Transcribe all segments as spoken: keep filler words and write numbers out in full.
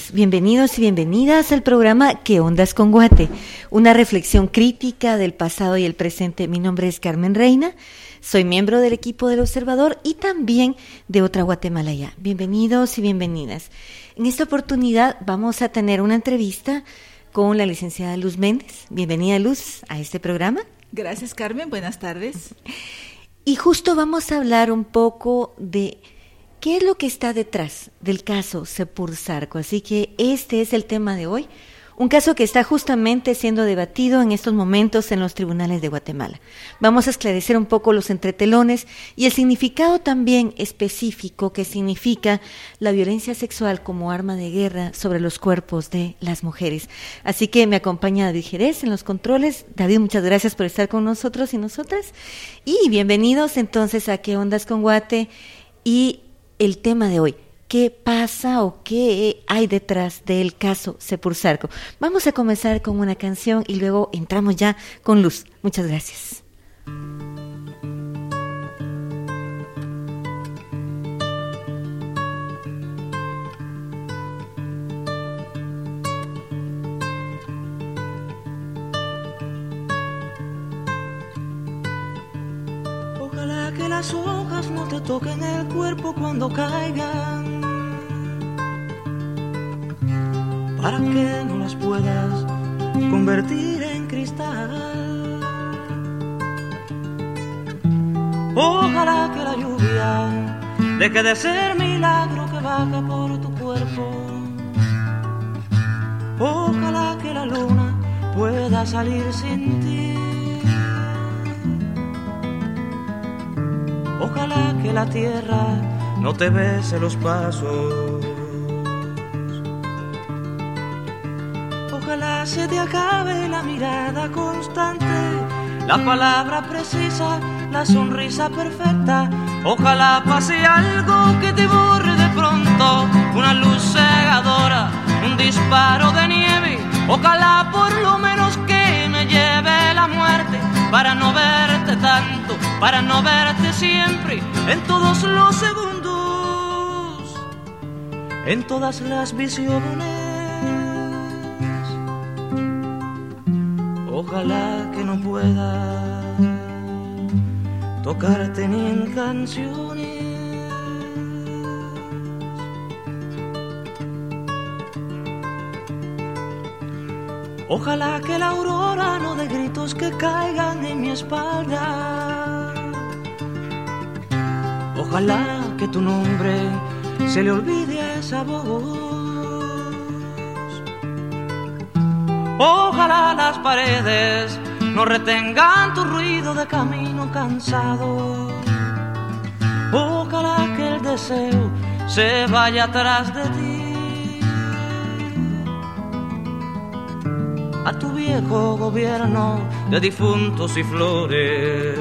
todos, bienvenidos y bienvenidas al programa ¿Qué ondas con Guate? Una reflexión crítica del pasado y el presente. Mi nombre es Carmen Reina, soy miembro del equipo del Observador y también de Otra Guatemala Ya. Bienvenidos y bienvenidas. En esta oportunidad vamos a tener una entrevista con la licenciada Luz Méndez. Bienvenida, Luz, a este programa. Gracias, Carmen, buenas tardes. Y justo vamos a hablar un poco de ¿qué es lo que está detrás del caso Sepur-Zarco? Así que este es el tema de hoy, un caso que está justamente siendo debatido en estos momentos en los tribunales de Guatemala. Vamos a esclarecer un poco los entretelones y el significado también específico que significa la violencia sexual como arma de guerra sobre los cuerpos de las mujeres. Así que me acompaña David Jerez en los controles. David, muchas gracias por estar con nosotros y nosotras. Y bienvenidos entonces a ¿Qué ondas con Guate? Y el tema de hoy, ¿qué pasa o qué hay detrás del caso Sepur-Zarco? Vamos a comenzar con una canción y luego entramos ya con Luz. Muchas gracias. Ojalá que las hojas no te toquen el cuerpo cuando caigan, para que no las puedas convertir en cristal. Ojalá que la lluvia deje de ser milagro que baja por tu cuerpo. Ojalá que la luna pueda salir sin ti. Ojalá que la tierra no te bese los pasos. Ojalá se te acabe la mirada constante, la palabra precisa, la sonrisa perfecta. Ojalá pase algo que te borre de pronto, una luz cegadora, un disparo de nieve. Ojalá por lo menos que me lleve la muerte, para no verte tanto, para no verte siempre, en todos los segundos, en todas las visiones. Ojalá que no pueda tocarte ni en canciones. Ojalá que la aurora no dé gritos que caigan en mi espalda. Ojalá que tu nombre se le olvide a esa voz. Ojalá las paredes no retengan tu ruido de camino cansado. Ojalá que el deseo se vaya atrás de ti. A tu viejo gobierno de difuntos y flores.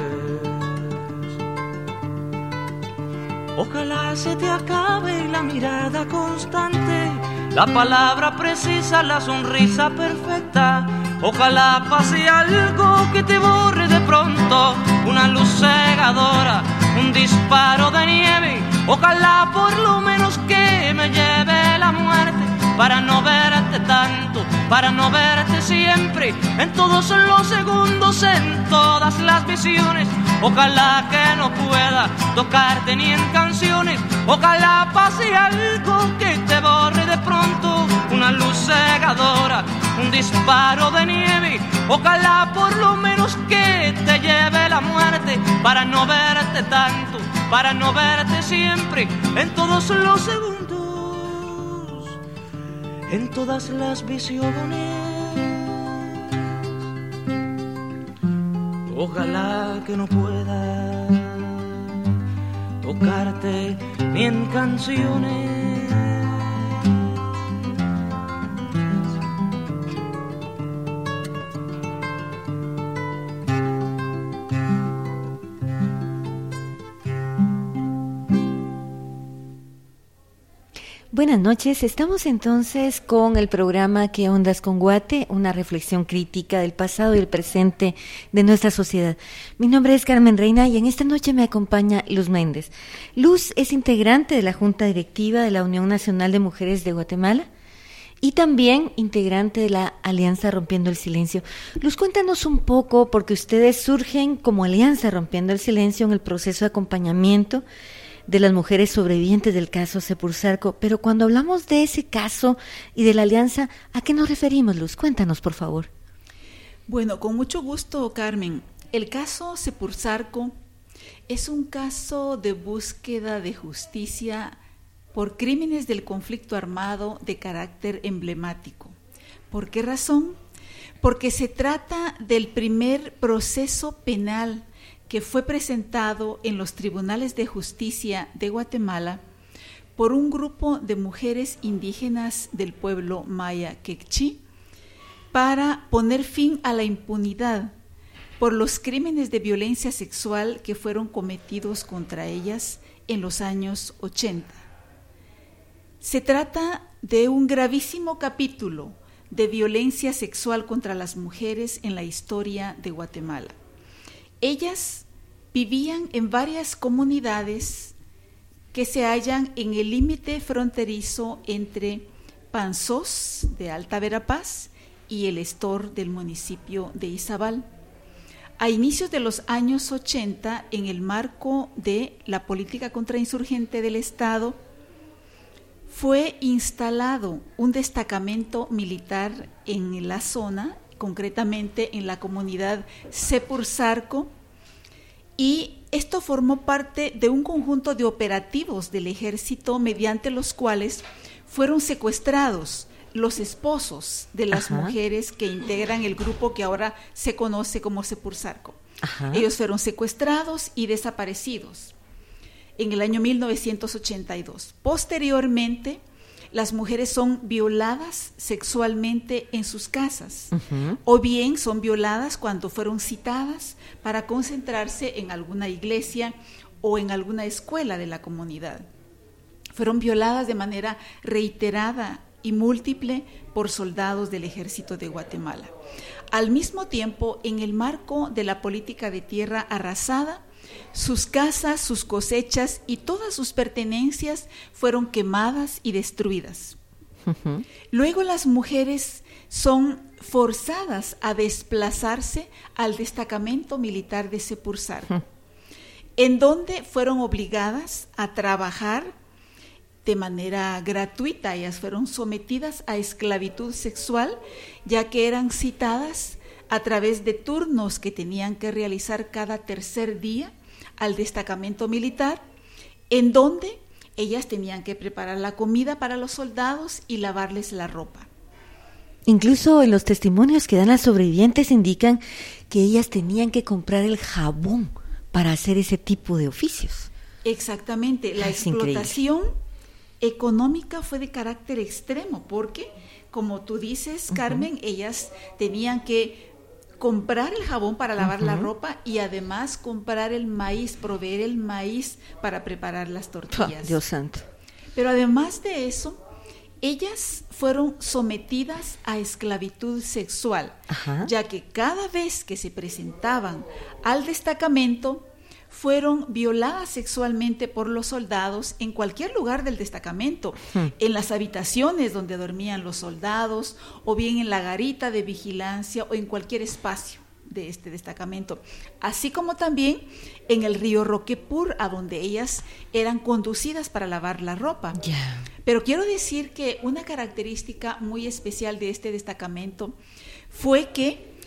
Ojalá se te acabe la mirada constante, la palabra precisa, la sonrisa perfecta. Ojalá pase algo que te borre de pronto, una luz cegadora, un disparo de nieve. Ojalá por lo menos que me lleve la muerte, para no verte tanto, para no verte siempre, en todos los segundos, en todas las visiones. Ojalá que no pueda tocarte ni en canciones. Ojalá pase algo que te borre de pronto, una luz cegadora, un disparo de nieve. Ojalá por lo menos que te lleve la muerte, para no verte tanto, para no verte siempre, en todos los segundos, en todas las visiones. Ojalá que no pueda tocarte ni en canciones. Buenas noches, estamos entonces con el programa ¿Qué ondas con Guate? Una reflexión crítica del pasado y el presente de nuestra sociedad. Mi nombre es Carmen Reina y en esta noche me acompaña Luz Méndez. Luz es integrante de la Junta Directiva de la Unión Nacional de Mujeres de Guatemala y también integrante de la Alianza Rompiendo el Silencio. Luz, cuéntanos un poco, porque ustedes surgen como Alianza Rompiendo el Silencio en el proceso de acompañamiento de las mujeres sobrevivientes del caso Sepursarco, pero cuando hablamos de ese caso y de la alianza, ¿a qué nos referimos, Luz? Cuéntanos, por favor. Bueno, con mucho gusto, Carmen. El caso Sepursarco es un caso de búsqueda de justicia por crímenes del conflicto armado de carácter emblemático. ¿Por qué razón? Porque se trata del primer proceso penal que fue presentado en los tribunales de justicia de Guatemala por un grupo de mujeres indígenas del pueblo maya quechí para poner fin a la impunidad por los crímenes de violencia sexual que fueron cometidos contra ellas en los años ochenta. Se trata de un gravísimo capítulo de violencia sexual contra las mujeres en la historia de Guatemala. Ellas vivían en varias comunidades que se hallan en el límite fronterizo entre Panzós de Alta Verapaz y el Estor del municipio de Izabal. A inicios de los años ochenta, en el marco de la política contrainsurgente del Estado, fue instalado un destacamento militar en la zona, concretamente en la comunidad Sepursarco, y esto formó parte de un conjunto de operativos del ejército mediante los cuales fueron secuestrados los esposos de las Ajá. mujeres que integran el grupo que ahora se conoce como Sepursarco. Ajá. Ellos fueron secuestrados y desaparecidos en el año mil novecientos ochenta y dos. Posteriormente, las mujeres son violadas sexualmente en sus casas, uh-huh. o bien son violadas cuando fueron citadas para concentrarse en alguna iglesia o en alguna escuela de la comunidad. Fueron violadas de manera reiterada y múltiple por soldados del ejército de Guatemala. Al mismo tiempo, en el marco de la política de tierra arrasada, sus casas, sus cosechas y todas sus pertenencias fueron quemadas y destruidas. Uh-huh. Luego las mujeres son forzadas a desplazarse al destacamento militar de Sepursarco, uh-huh. en donde fueron obligadas a trabajar de manera gratuita. Ellas fueron sometidas a esclavitud sexual, ya que eran citadas a través de turnos que tenían que realizar cada tercer día al destacamento militar, en donde ellas tenían que preparar la comida para los soldados y lavarles la ropa. Incluso en los testimonios que dan las sobrevivientes indican que ellas tenían que comprar el jabón para hacer ese tipo de oficios. Exactamente, la es explotación increíble. Económica fue de carácter extremo, porque, como tú dices, Carmen, uh-huh. ellas tenían que comprar el jabón para lavar uh-huh. la ropa y además comprar el maíz, proveer el maíz para preparar las tortillas. Oh, Dios santo. Pero además de eso, ellas fueron sometidas a esclavitud sexual, uh-huh. ya que cada vez que se presentaban al destacamento, fueron violadas sexualmente por los soldados en cualquier lugar del destacamento, hmm. en las habitaciones donde dormían los soldados, o bien en la garita de vigilancia, o en cualquier espacio de este destacamento, así como también en el río Roquepur, a donde ellas eran conducidas para lavar la ropa. Yeah. Pero quiero decir que una característica muy especial de este destacamento fue que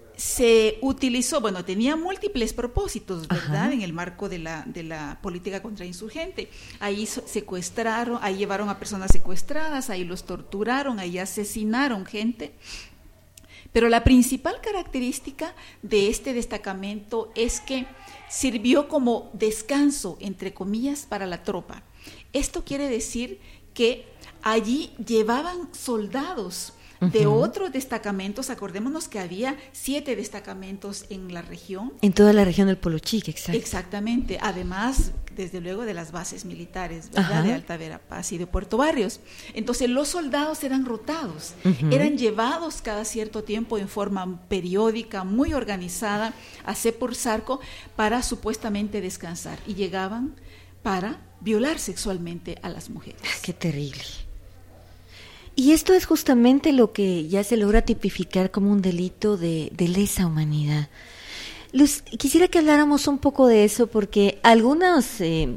se utilizó, bueno, tenía múltiples propósitos, ¿verdad? Ajá. En el marco de la, de la política contrainsurgente. Ahí secuestraron, ahí llevaron a personas secuestradas, ahí los torturaron, ahí asesinaron gente. Pero la principal característica de este destacamento es que sirvió como descanso, entre comillas, para la tropa. Esto quiere decir que allí llevaban soldados de uh-huh. otros destacamentos. Acordémonos que había siete destacamentos en la región. En toda la región del Polo Chique, exacto. Exactamente, además, desde luego, de las bases militares, ¿verdad? Uh-huh. De Alta Verapaz y de Puerto Barrios. Entonces, los soldados eran rotados, uh-huh. eran llevados cada cierto tiempo en forma periódica, muy organizada, a Sepursarco para supuestamente descansar, y llegaban para violar sexualmente a las mujeres. ¡Qué terrible! Y esto es justamente lo que ya se logra tipificar como un delito de, de lesa humanidad. Luz, quisiera que habláramos un poco de eso porque algunos, eh,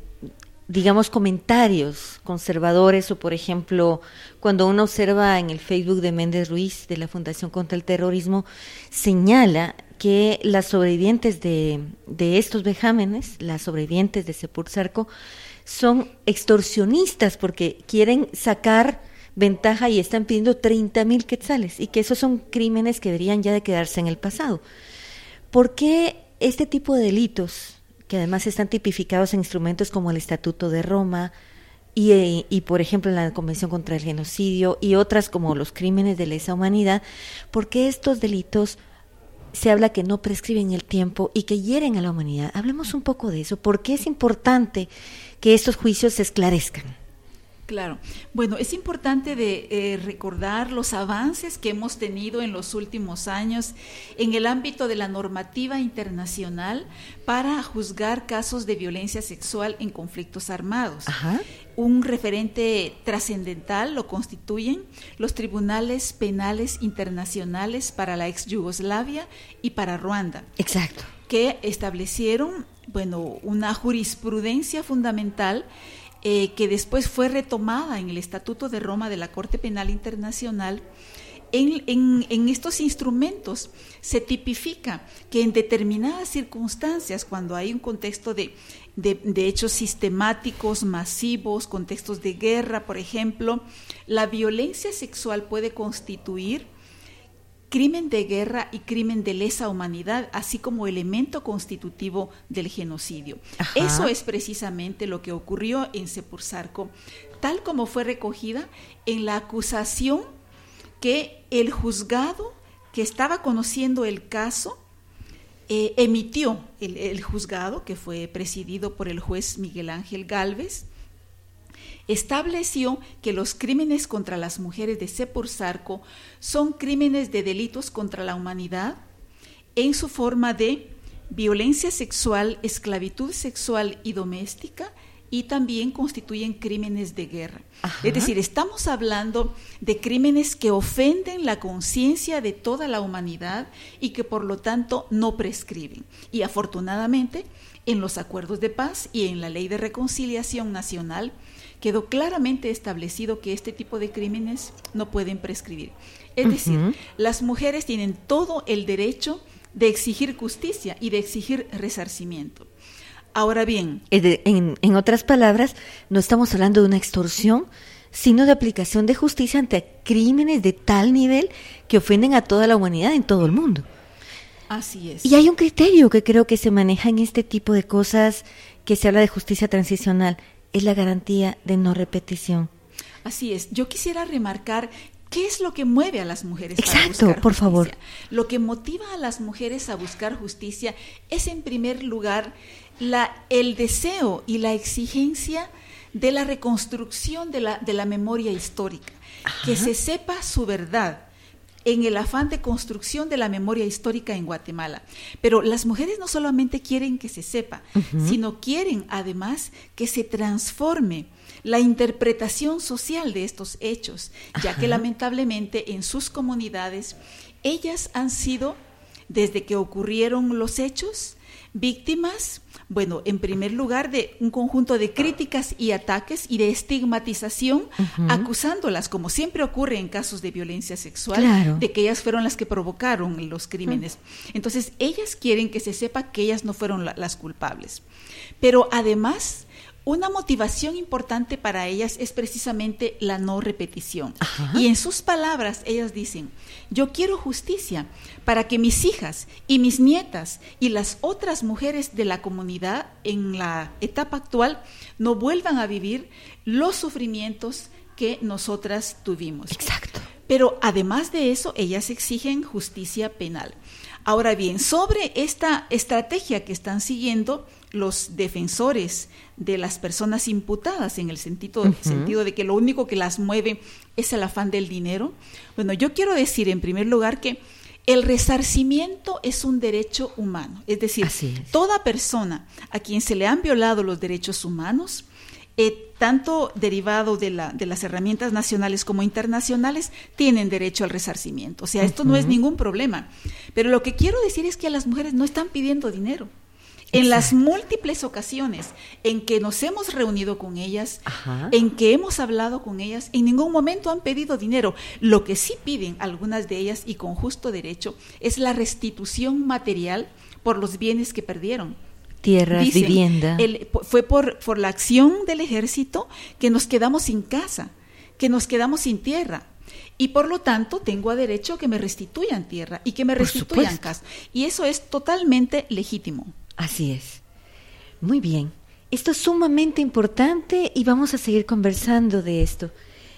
digamos, comentarios conservadores o, por ejemplo, cuando uno observa en el Facebook de Méndez Ruiz de la Fundación contra el Terrorismo, señala que las sobrevivientes de, de estos vejámenes, las sobrevivientes de Sepurzarco, son extorsionistas porque quieren sacar ventaja y están pidiendo treinta mil quetzales y que esos son crímenes que deberían ya de quedarse en el pasado. ¿Por qué este tipo de delitos, que además están tipificados en instrumentos como el Estatuto de Roma y, y, y por ejemplo en la Convención contra el Genocidio y otras como los crímenes de lesa humanidad, por qué estos delitos se habla que no prescriben el tiempo y que hieren a la humanidad? Hablemos un poco de eso. ¿Por qué es importante que estos juicios se esclarezcan? Claro. Bueno, es importante de eh, recordar los avances que hemos tenido en los últimos años en el ámbito de la normativa internacional para juzgar casos de violencia sexual en conflictos armados. Ajá. Un referente trascendental lo constituyen los tribunales penales internacionales para la ex Yugoslavia y para Ruanda. Exacto. Que establecieron, bueno, una jurisprudencia fundamental Eh, que después fue retomada en el Estatuto de Roma de la Corte Penal Internacional. En, en, en estos instrumentos se tipifica que en determinadas circunstancias, cuando hay un contexto de, de, de hechos sistemáticos, masivos, contextos de guerra, por ejemplo, la violencia sexual puede constituir crimen de guerra y crimen de lesa humanidad, así como elemento constitutivo del genocidio. Ajá. Eso es precisamente lo que ocurrió en Sepurzarco, tal como fue recogida en la acusación que el juzgado que estaba conociendo el caso eh, emitió, el, el juzgado que fue presidido por el juez Miguel Ángel Gálvez, estableció que los crímenes contra las mujeres de Sepurzarco son crímenes de delitos contra la humanidad en su forma de violencia sexual, esclavitud sexual y doméstica, y también constituyen crímenes de guerra. Ajá. Es decir, estamos hablando de crímenes que ofenden la conciencia de toda la humanidad y que por lo tanto no prescriben. Y afortunadamente, en los acuerdos de paz y en la Ley de Reconciliación Nacional quedó claramente establecido que este tipo de crímenes no pueden prescribir. Es decir, uh-huh. las mujeres tienen todo el derecho de exigir justicia y de exigir resarcimiento. Ahora bien, en, en otras palabras, no estamos hablando de una extorsión, sino de aplicación de justicia ante crímenes de tal nivel que ofenden a toda la humanidad en todo el mundo. Así es. Y hay un criterio que creo que se maneja en este tipo de cosas, que se habla de justicia transicional, es la garantía de no repetición. Así es. Yo quisiera remarcar qué es lo que mueve a las mujeres Exacto, para buscar por justicia. favor. Lo que motiva a las mujeres a buscar justicia es, en primer lugar, la, el deseo y la exigencia de la reconstrucción de la, de la memoria histórica. Ajá. Que se sepa su verdad, en el afán de construcción de la memoria histórica en Guatemala. Pero las mujeres no solamente quieren que se sepa, uh-huh. sino quieren además que se transforme la interpretación social de estos hechos, ya Ajá. que lamentablemente en sus comunidades ellas han sido, desde que ocurrieron los hechos, víctimas, bueno, en primer lugar, de un conjunto de críticas y ataques y de estigmatización, uh-huh. acusándolas, como siempre ocurre en casos de violencia sexual, claro. de que ellas fueron las que provocaron los crímenes. Uh-huh. Entonces, ellas quieren que se sepa que ellas no fueron la, las culpables. Pero además, una motivación importante para ellas es precisamente la no repetición. Ajá. Y en sus palabras, ellas dicen, yo quiero justicia para que mis hijas y mis nietas y las otras mujeres de la comunidad en la etapa actual no vuelvan a vivir los sufrimientos que nosotras tuvimos. Exacto. Pero además de eso, ellas exigen justicia penal. Ahora bien, sobre esta estrategia que están siguiendo los defensores de las personas imputadas, en el sentido, uh-huh. sentido de que lo único que las mueve es el afán del dinero, bueno, yo quiero decir en primer lugar que el resarcimiento es un derecho humano, es decir, es. toda persona a quien se le han violado los derechos humanos eh, tanto derivado de, la, de las herramientas nacionales como internacionales, tienen derecho al resarcimiento. O sea, esto uh-huh. no es ningún problema. Pero lo que quiero decir es que a las mujeres no están pidiendo dinero. En las múltiples ocasiones en que nos hemos reunido con ellas, Ajá. en que hemos hablado con ellas, en ningún momento han pedido dinero. Lo que sí piden algunas de ellas, y con justo derecho, es la restitución material por los bienes que perdieron. Tierras, Dicen, vivienda. El, fue por, por la acción del ejército que nos quedamos sin casa, que nos quedamos sin tierra. Y por lo tanto tengo a derecho que me restituyan tierra y que me restituyan casa. Y eso es totalmente legítimo. Así es. Muy bien. Esto es sumamente importante y vamos a seguir conversando de esto.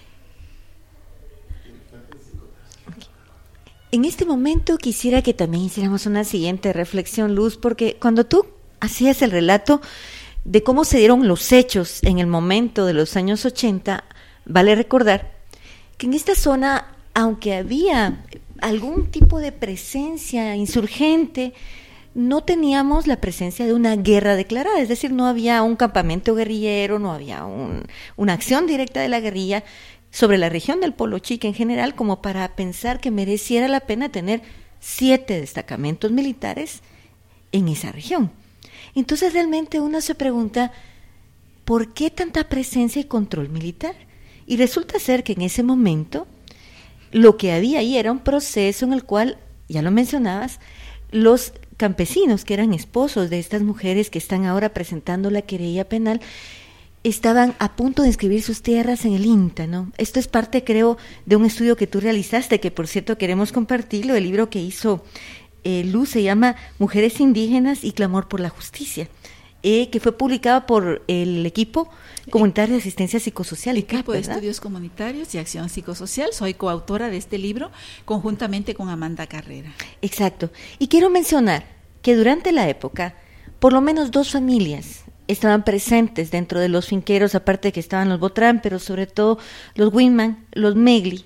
En este momento quisiera que también hiciéramos una siguiente reflexión, Luz, porque cuando tú hacías el relato de cómo se dieron los hechos en el momento de los años ochenta, vale recordar que en esta zona, aunque había algún tipo de presencia insurgente, no teníamos la presencia de una guerra declarada, es decir, no había un campamento guerrillero, no había un, una acción directa de la guerrilla sobre la región del Polo Chique en general, como para pensar que mereciera la pena tener siete destacamentos militares en esa región. Entonces realmente uno se pregunta, ¿por qué tanta presencia y control militar? Y resulta ser que en ese momento lo que había ahí era un proceso en el cual, ya lo mencionabas, los campesinos que eran esposos de estas mujeres que están ahora presentando la querella penal estaban a punto de inscribir sus tierras en el INTA, ¿no? Esto es parte, creo, de un estudio que tú realizaste, que por cierto queremos compartirlo. El libro que hizo eh, Luz se llama Mujeres Indígenas y Clamor por la Justicia, eh, que fue publicado por el equipo comunitario de asistencia psicosocial. Equipo de Estudios Comunitarios y Acción Psicosocial. Soy coautora de este libro conjuntamente con Amanda Carrera. Exacto. Y quiero mencionar que durante la época, por lo menos dos familias estaban presentes dentro de los finqueros, aparte de que estaban los Botrán, pero sobre todo los Winman, los Megli.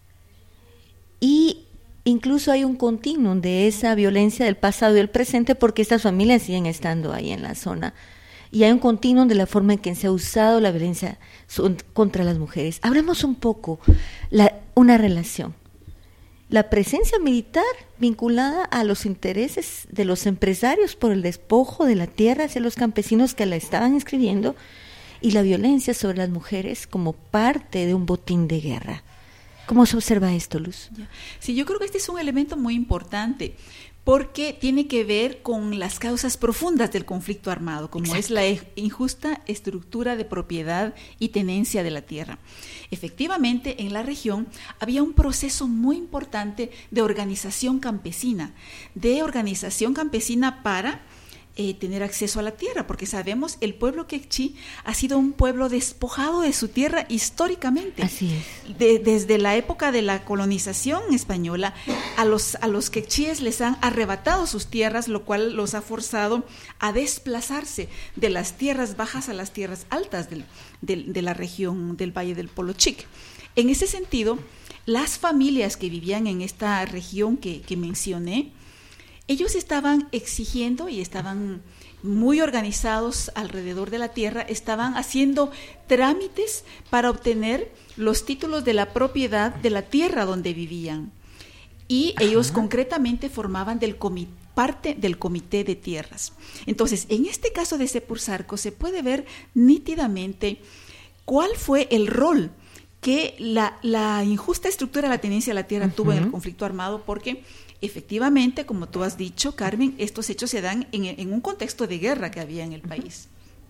Y incluso hay un continuum de esa violencia del pasado y el presente, porque estas familias siguen estando ahí en la zona. Y hay un continuum de la forma en que se ha usado la violencia contra las mujeres. Hablemos un poco la, una relación. La presencia militar vinculada a los intereses de los empresarios por el despojo de la tierra hacia los campesinos que la estaban inscribiendo, y la violencia sobre las mujeres como parte de un botín de guerra. ¿Cómo se observa esto, Luz? Sí, yo creo que este es un elemento muy importante, porque tiene que ver con las causas profundas del conflicto armado, como Exacto. es la injusta estructura de propiedad y tenencia de la tierra. Efectivamente, en la región había un proceso muy importante de organización campesina, de organización campesina para eh, tener acceso a la tierra, porque sabemos el pueblo quechí ha sido un pueblo despojado de su tierra históricamente. Así es. De, desde la época de la colonización española, a los, a los quechíes les han arrebatado sus tierras, lo cual los ha forzado a desplazarse de las tierras bajas a las tierras altas del, del, de la región del Valle del Polo Chique. En ese sentido, las familias que vivían en esta región que, que mencioné, ellos estaban exigiendo y estaban muy organizados alrededor de la tierra, estaban haciendo trámites para obtener los títulos de la propiedad de la tierra donde vivían. Y Ajá. ellos concretamente formaban del comité, parte del comité de tierras. Entonces, en este caso de Sepursarco se puede ver nítidamente cuál fue el rol que la, la injusta estructura de la tenencia de la tierra uh-huh. tuvo en el conflicto armado, porque efectivamente, como tú has dicho, Carmen, estos hechos se dan en, en un contexto de guerra que había en el país.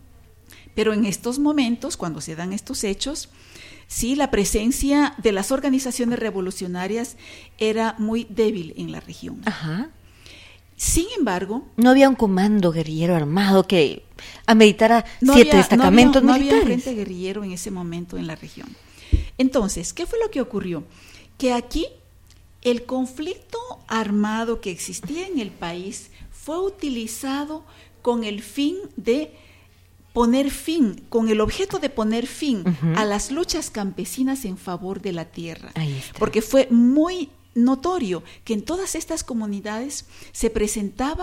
Pero en estos momentos, cuando se dan estos hechos, sí, la presencia de las organizaciones revolucionarias era muy débil en la región. Ajá. Sin embargo, no había un comando guerrillero armado que ameritara no siete había, destacamentos no había, militares. No había un frente guerrillero en ese momento en la región. Entonces, ¿qué fue lo que ocurrió? Que aquí el conflicto armado que existía en el país fue utilizado con el fin de poner fin, con el objeto de poner fin uh-huh. a las luchas campesinas en favor de la tierra. Ahí está. Porque fue muy notorio que en todas estas comunidades se presentaba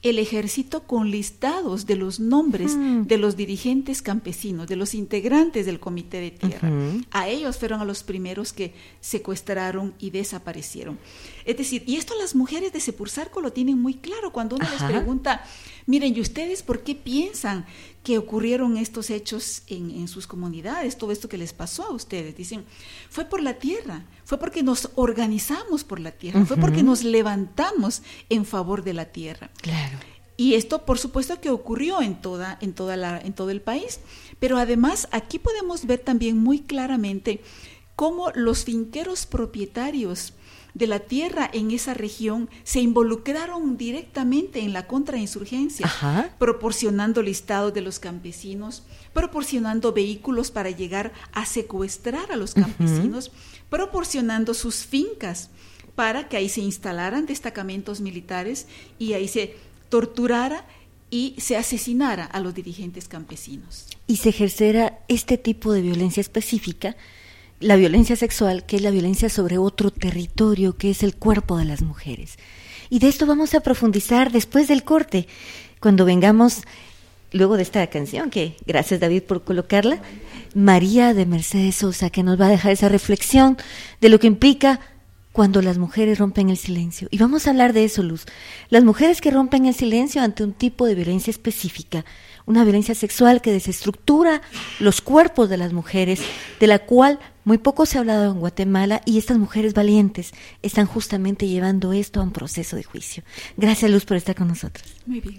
el ejército con listados de los nombres mm. de los dirigentes campesinos, de los integrantes del Comité de Tierra. Uh-huh. A ellos fueron a los primeros que secuestraron y desaparecieron. Es decir, y esto las mujeres de Sepurzarco lo tienen muy claro cuando uno Ajá. les pregunta, miren, ¿y ustedes por qué piensan que ocurrieron estos hechos en, en sus comunidades, todo esto que les pasó a ustedes? Dicen, fue por la tierra, fue porque nos organizamos por la tierra, uh-huh. fue porque nos levantamos en favor de la tierra. Claro. Y esto, por supuesto, que ocurrió en toda, en toda la, en todo el país. Pero además, aquí podemos ver también muy claramente cómo los finqueros propietarios de la tierra en esa región se involucraron directamente en la contrainsurgencia, Ajá. proporcionando listados de los campesinos, proporcionando vehículos para llegar a secuestrar a los campesinos, uh-huh. proporcionando sus fincas para que ahí se instalaran destacamentos militares y ahí se torturara y se asesinara a los dirigentes campesinos. Y se ejerciera este tipo de violencia específica, la violencia sexual, que es la violencia sobre otro territorio, que es el cuerpo de las mujeres. Y de esto vamos a profundizar después del corte, cuando vengamos, luego de esta canción, que gracias David por colocarla, María de Mercedes Sosa, que nos va a dejar esa reflexión de lo que implica cuando las mujeres rompen el silencio. Y vamos a hablar de eso, Luz. Las mujeres que rompen el silencio ante un tipo de violencia específica, una violencia sexual que desestructura los cuerpos de las mujeres, de la cual muy poco se ha hablado en Guatemala, y estas mujeres valientes están justamente llevando esto a un proceso de juicio. Gracias, Luz, por estar con nosotros. Muy bien.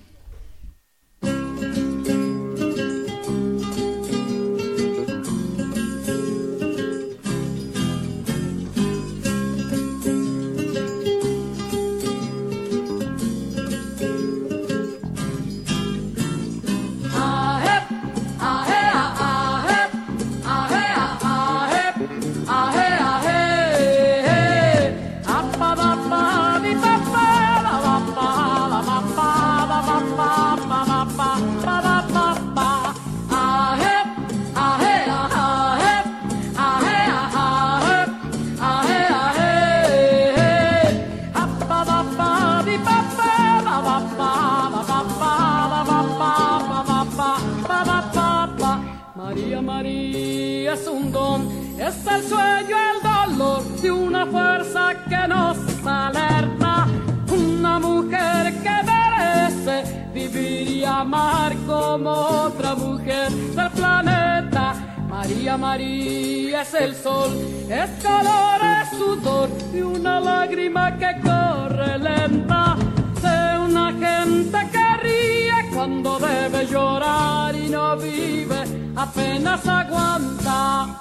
Es el sueño, el dolor de una fuerza que nos alerta, una mujer que merece vivir y amar como otra mujer del planeta. María, María es el sol, es calor, es sudor y una lágrima que corre lenta de una gente que ríe cuando debe llorar y no vive, apenas aguanta.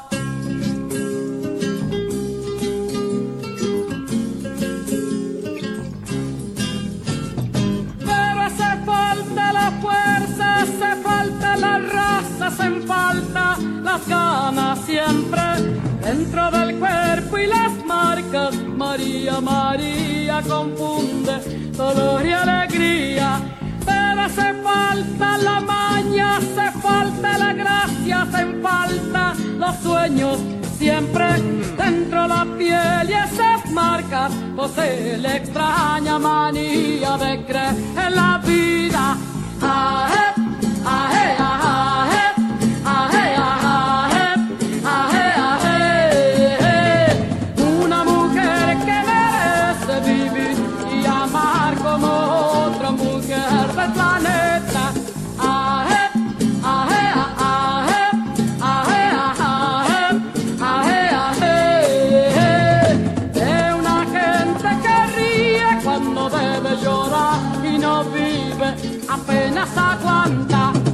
Hace falta la raza, hacen falta las ganas siempre dentro del cuerpo y las marcas. María, María confunde dolor y alegría, pero hace falta la maña, hace falta la gracia, hacen falta los sueños siempre dentro de la piel y esas marcas posee la extraña manía de creer en la vida. Ah, eh. Aje, aje, aje, aje, aje, aje. Una mujer que merece vivir y amar como otra mujer del planeta. Aje, aje, aje, aje, aje, aje, aje. De una gente que ríe cuando debe llorar y no vive, apenas aguanta.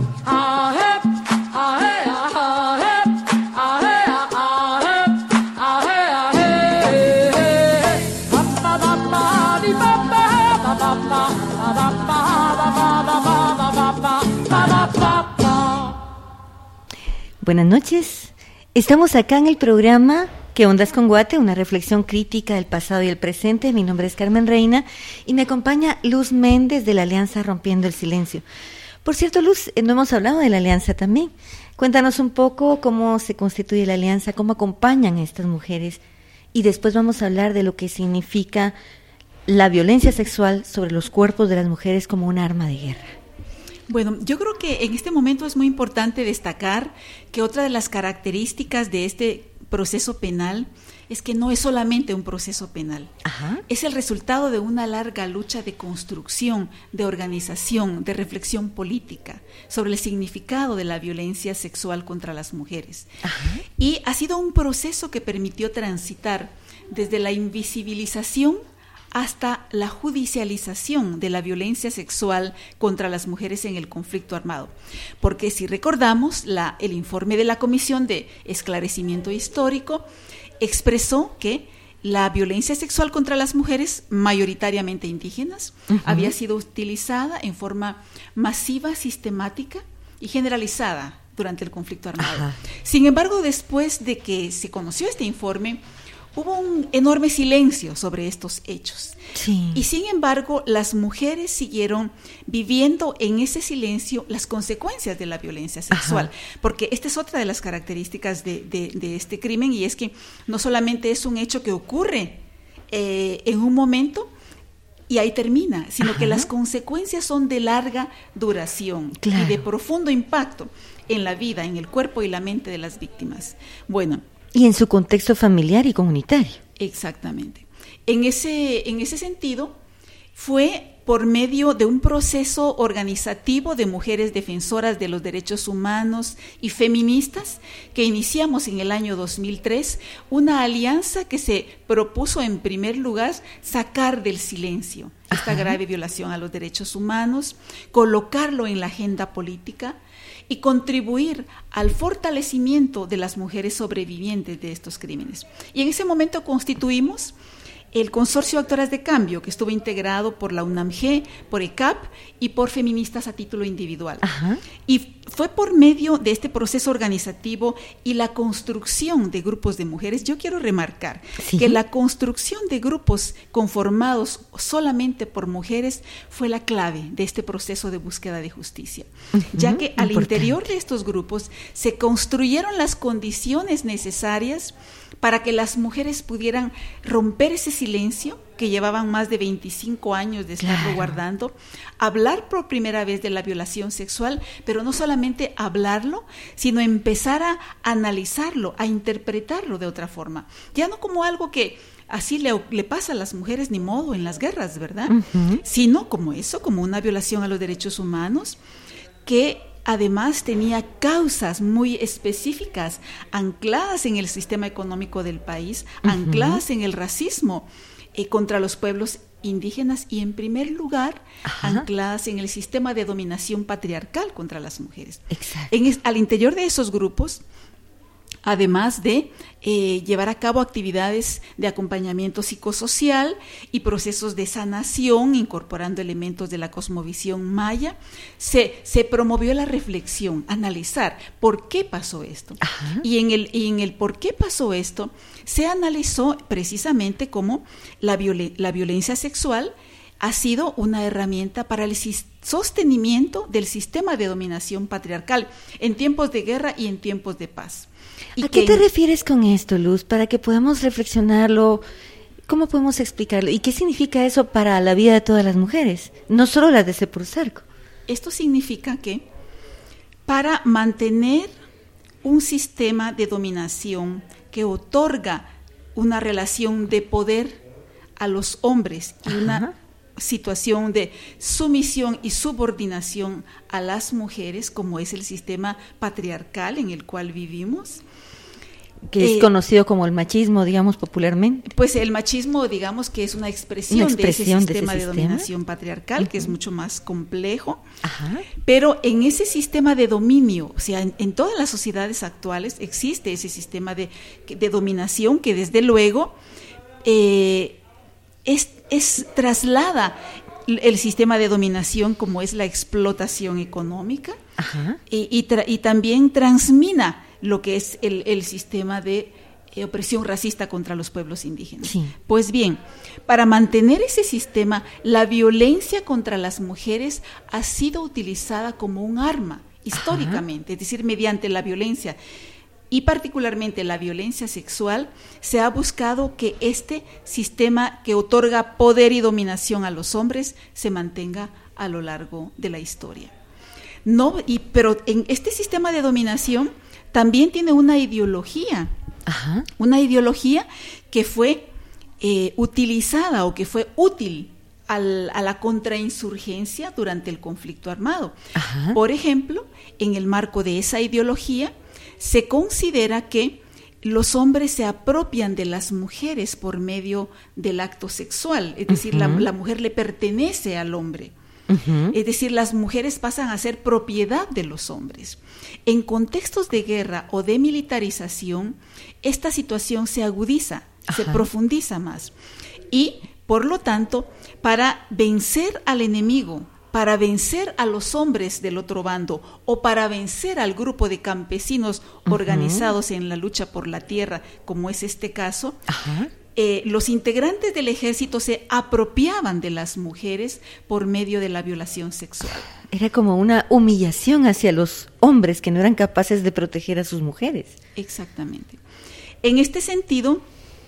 Buenas noches. Estamos acá en el programa ¿Qué ondas con Guate? Una reflexión crítica del pasado y el presente. Mi nombre es Carmen Reina y me acompaña Luz Méndez de la Alianza Rompiendo el Silencio. Por cierto, Luz, no hemos hablado de la Alianza también. Cuéntanos un poco cómo se constituye la Alianza, cómo acompañan a estas mujeres, y después vamos a hablar de lo que significa la violencia sexual sobre los cuerpos de las mujeres como un arma de guerra? Bueno, yo creo que en este momento es muy importante destacar que otra de las características de este proceso penal es que no es solamente un proceso penal. Ajá. Es el resultado de una larga lucha de construcción, de organización, de reflexión política sobre el significado de la violencia sexual contra las mujeres. Ajá. Y ha sido un proceso que permitió transitar desde la invisibilización hasta la judicialización de la violencia sexual contra las mujeres en el conflicto armado. Porque si recordamos, la, el informe de la Comisión de Esclarecimiento Histórico expresó que la violencia sexual contra las mujeres, mayoritariamente indígenas, uh-huh. había sido utilizada en forma masiva, sistemática y generalizada durante el conflicto armado. Ajá. Sin embargo, después de que se conoció este informe, hubo un enorme silencio sobre estos hechos. Sí. Y sin embargo, las mujeres siguieron viviendo en ese silencio las consecuencias de la violencia sexual. Ajá. Porque esta es otra de las características de, de, de este crimen, y es que no solamente es un hecho que ocurre eh, en un momento y ahí termina, sino Ajá. que las consecuencias son de larga duración, claro, y de profundo impacto en la vida, en el cuerpo y la mente de las víctimas. Bueno, y en su contexto familiar y comunitario. Exactamente. En ese, en ese sentido, fue por medio de un proceso organizativo de mujeres defensoras de los derechos humanos y feministas que iniciamos en el año dos mil tres una alianza que se propuso en primer lugar sacar del silencio esta Ajá. grave violación a los derechos humanos, colocarlo en la agenda política y contribuir al fortalecimiento de las mujeres sobrevivientes de estos crímenes. Y en ese momento constituimos el Consorcio Actoras de Cambio, que estuvo integrado por la UNAMG, por E C A P y por feministas a título individual. Ajá. Y fue por medio de este proceso organizativo y la construcción de grupos de mujeres. Yo quiero remarcar ¿Sí? que la construcción de grupos conformados solamente por mujeres fue la clave de este proceso de búsqueda de justicia, uh-huh, ya que al importante. Interior de estos grupos se construyeron las condiciones necesarias para que las mujeres pudieran romper ese silencio que llevaban más de veinticinco años de estarlo claro. guardando, hablar por primera vez de la violación sexual, pero no solamente hablarlo, sino empezar a analizarlo, a interpretarlo de otra forma. Ya no como algo que así le, le pasa a las mujeres ni modo en las guerras, ¿verdad? Uh-huh. Sino como eso, como una violación a los derechos humanos que además tenía causas muy específicas, ancladas en el sistema económico del país, uh-huh. ancladas en el racismo eh, contra los pueblos indígenas y, en primer lugar, Ajá. ancladas en el sistema de dominación patriarcal contra las mujeres. Exacto. En, al interior de esos grupos, además de eh, llevar a cabo actividades de acompañamiento psicosocial y procesos de sanación, incorporando elementos de la cosmovisión maya, se, se promovió la reflexión, analizar por qué pasó esto. Ajá. Y en el, y en el por qué pasó esto, se analizó precisamente cómo la, violen, la violencia sexual ha sido una herramienta para el sostenimiento del sistema de dominación patriarcal en tiempos de guerra y en tiempos de paz. ¿A qué te refieres con esto, Luz? Para que podamos reflexionarlo, ¿cómo podemos explicarlo? ¿Y qué significa eso para la vida de todas las mujeres? No solo las de Sepursarco. Esto significa que para mantener un sistema de dominación que otorga una relación de poder a los hombres y Ajá. una situación de sumisión y subordinación a las mujeres, como es el sistema patriarcal en el cual vivimos, que es eh, conocido como el machismo, digamos popularmente. Pues el machismo, digamos que es una expresión, una expresión de ese sistema de, ese de sistema? dominación patriarcal, uh-huh. que es mucho más complejo. Ajá. Pero en ese sistema de dominio, o sea, en, en todas las sociedades actuales existe ese sistema de, de dominación que desde luego eh, es, es traslada el sistema de dominación como es la explotación económica. Ajá. y, y, tra, y también transmina lo que es el, el sistema de eh, opresión racista contra los pueblos indígenas. Sí. Pues bien, para mantener ese sistema, la violencia contra las mujeres ha sido utilizada como un arma históricamente, Ajá. es decir, mediante la violencia y particularmente la violencia sexual, se ha buscado que este sistema que otorga poder y dominación a los hombres se mantenga a lo largo de la historia. No, y, pero en este sistema de dominación también tiene una ideología, Ajá. una ideología que fue eh, utilizada o que fue útil al, a la contrainsurgencia durante el conflicto armado. Ajá. Por ejemplo, en el marco de esa ideología, se considera que los hombres se apropian de las mujeres por medio del acto sexual, es decir, uh-huh. la, la mujer le pertenece al hombre. Uh-huh. Es decir, las mujeres pasan a ser propiedad de los hombres. En contextos de guerra o de militarización, esta situación se agudiza, Ajá. se profundiza más. Y, por lo tanto, para vencer al enemigo, para vencer a los hombres del otro bando o para vencer al grupo de campesinos uh-huh. organizados en la lucha por la tierra, como es este caso, Ajá. Eh, los integrantes del ejército se apropiaban de las mujeres por medio de la violación sexual. Era como una humillación hacia los hombres que no eran capaces de proteger a sus mujeres. Exactamente. En este sentido,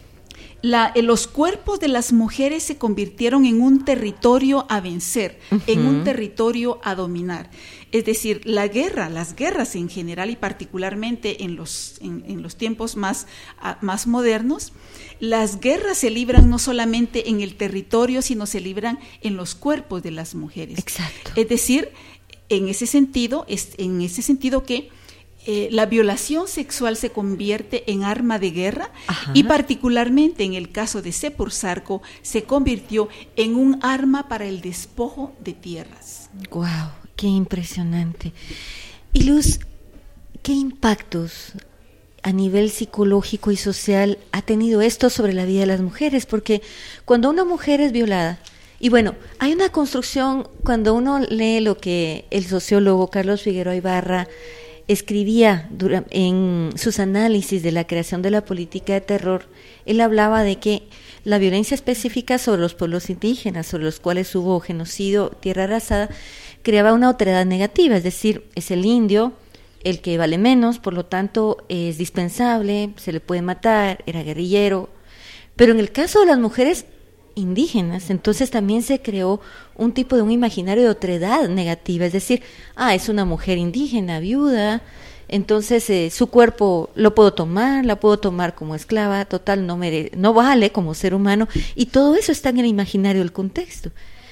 la, eh, los cuerpos de las mujeres se convirtieron en un territorio a vencer, uh-huh. en un territorio a dominar. Es decir, la guerra, las guerras en general y particularmente en los, en, en los tiempos más, a, más modernos, las guerras se libran no solamente en el territorio, sino se libran en los cuerpos de las mujeres. Exacto. Es decir, en ese sentido, es, en ese sentido que eh, la violación sexual se convierte en arma de guerra Ajá. y particularmente en el caso de Sepursarco se convirtió en un arma para el despojo de tierras. Guau, qué impresionante. Y Luz, ¿qué impactos a nivel psicológico y social ha tenido esto sobre la vida de las mujeres? Porque cuando una mujer es violada, y bueno, hay una construcción, cuando uno lee lo que el sociólogo Carlos Figueroa Ibarra escribía en sus análisis de la creación de la política de terror, él hablaba de que la violencia específica sobre los pueblos indígenas, sobre los cuales hubo genocidio, tierra arrasada, creaba una otredad negativa, es decir, es el indio el que vale menos, por lo tanto es dispensable, se le puede matar, era guerrillero. Pero en el caso de las mujeres indígenas, entonces también se creó un tipo de un imaginario de otredad negativa, es decir, ah, es una mujer indígena, viuda, entonces eh, su cuerpo lo puedo tomar, la puedo tomar como esclava, total, no, mere- no vale como ser humano, y todo eso está en el imaginario del contexto.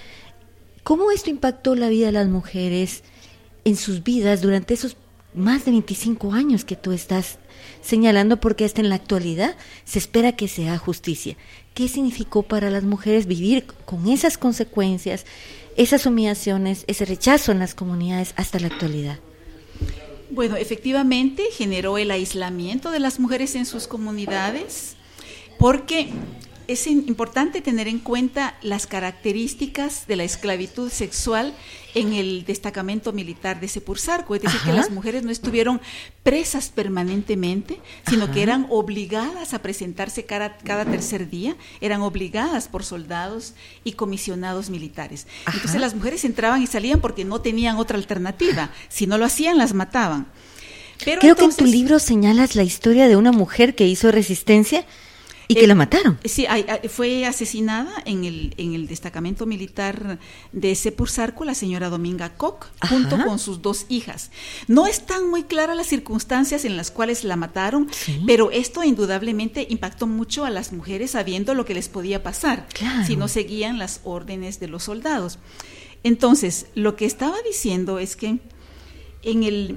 ¿Cómo esto impactó la vida de las mujeres en sus vidas durante esos más de veinticinco años que tú estás señalando, porque hasta en la actualidad se espera que se haga justicia? ¿Qué significó para las mujeres vivir con esas consecuencias, esas humillaciones, ese rechazo en las comunidades hasta la actualidad? Bueno, efectivamente generó el aislamiento de las mujeres en sus comunidades, porque es importante tener en cuenta las características de la esclavitud sexual en el destacamento militar de Sepursarco, es decir, Ajá. que las mujeres no estuvieron presas permanentemente, sino Ajá. que eran obligadas a presentarse cada, cada tercer día, eran obligadas por soldados y comisionados militares. Ajá. Entonces las mujeres entraban y salían porque no tenían otra alternativa, si no lo hacían las mataban. Pero Creo entonces, que en tu libro señalas la historia de una mujer que hizo resistencia y que eh, la mataron. Sí, hay, hay, fue asesinada en el en el destacamento militar de Sepursarco, la señora Dominga Koch, Ajá. junto con sus dos hijas. No están muy claras las circunstancias en las cuales la mataron, sí. pero esto indudablemente impactó mucho a las mujeres sabiendo lo que les podía pasar claro. si no seguían las órdenes de los soldados. Entonces, lo que estaba diciendo es que en el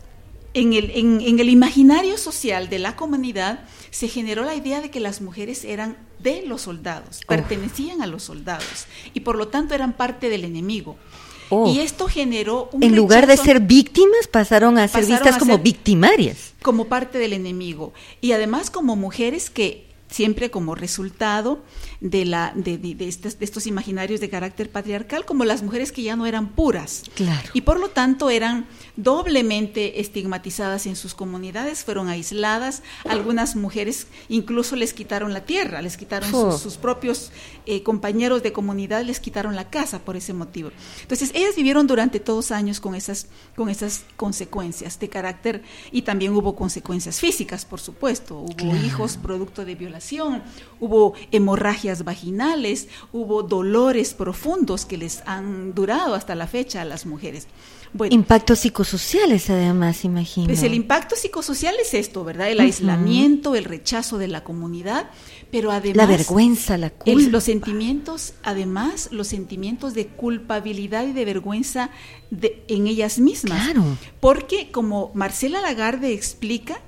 En el, en, en el imaginario social de la comunidad se generó la idea de que las mujeres eran de los soldados, oh. pertenecían a los soldados y por lo tanto eran parte del enemigo. Oh. Y esto generó un En rechazo, lugar de ser víctimas, pasaron a ser pasaron vistas a como ser victimarias. Como parte del enemigo. Y además como mujeres que siempre como resultado de, la, de, de, de, estos, de estos imaginarios de carácter patriarcal, como las mujeres que ya no eran puras. Claro. Y por lo tanto eran doblemente estigmatizadas en sus comunidades, fueron aisladas. Algunas mujeres incluso les quitaron la tierra, les quitaron oh. sus, sus propios eh, compañeros de comunidad, les quitaron la casa por ese motivo. Entonces ellas vivieron durante todos años con esas, con esas consecuencias de carácter, y también hubo consecuencias físicas, por supuesto. Hubo claro. hijos producto de violación, hubo hemorragias vaginales, hubo dolores profundos que les han durado hasta la fecha a las mujeres. Bueno, impactos psicosociales, además, imagino. Pues el impacto psicosocial es esto, ¿verdad? El uh-huh. aislamiento, el rechazo de la comunidad, pero además... La vergüenza, la culpa. El, los sentimientos, además, los sentimientos de culpabilidad y de vergüenza de, en ellas mismas. Claro. Porque, como Marcela Lagarde explica,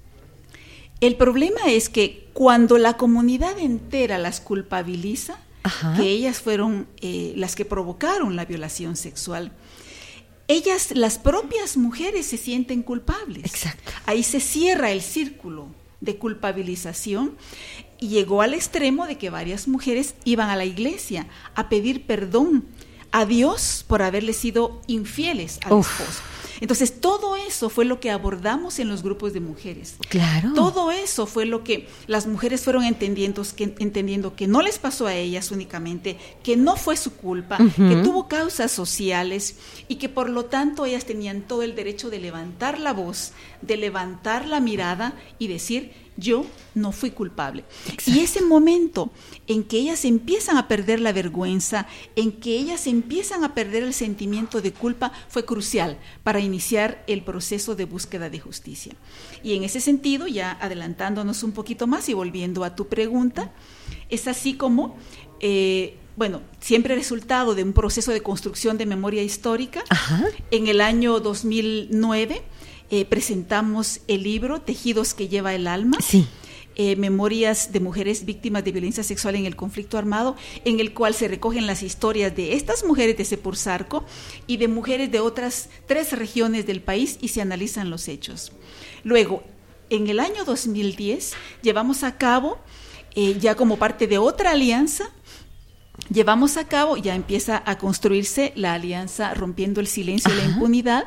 el problema es que cuando la comunidad entera las culpabiliza, Ajá. que ellas fueron eh, las que provocaron la violación sexual, ellas, las propias mujeres, se sienten culpables. Exacto. Ahí se cierra el círculo de culpabilización y llegó al extremo de que varias mujeres iban a la iglesia a pedir perdón a Dios por haberle sido infieles al Uf. esposo. Entonces, todo eso fue lo que abordamos en los grupos de mujeres. Claro. Todo eso fue lo que las mujeres fueron entendiendo que, entendiendo que no les pasó a ellas únicamente, que no fue su culpa, uh-huh. que tuvo causas sociales y que por lo tanto ellas tenían todo el derecho de levantar la voz, de levantar la mirada y decir: yo no fui culpable. Exacto. Y ese momento en que ellas empiezan a perder la vergüenza, en que ellas empiezan a perder el sentimiento de culpa, fue crucial para iniciar el proceso de búsqueda de justicia. Y en ese sentido, ya adelantándonos un poquito más y volviendo a tu pregunta, es así como, eh, bueno, siempre resultado de un proceso de construcción de memoria histórica. Ajá. En el año dos mil nueve, Eh, presentamos el libro Tejidos que lleva el alma, sí. eh, Memorias de mujeres víctimas de violencia sexual en el conflicto armado, en el cual se recogen las historias de estas mujeres de Sepurzarco y de mujeres de otras tres regiones del país y se analizan los hechos. Luego, en el año dos mil diez, llevamos a cabo, eh, ya como parte de otra alianza, llevamos a cabo, ya empieza a construirse la alianza Rompiendo el Silencio y la Impunidad,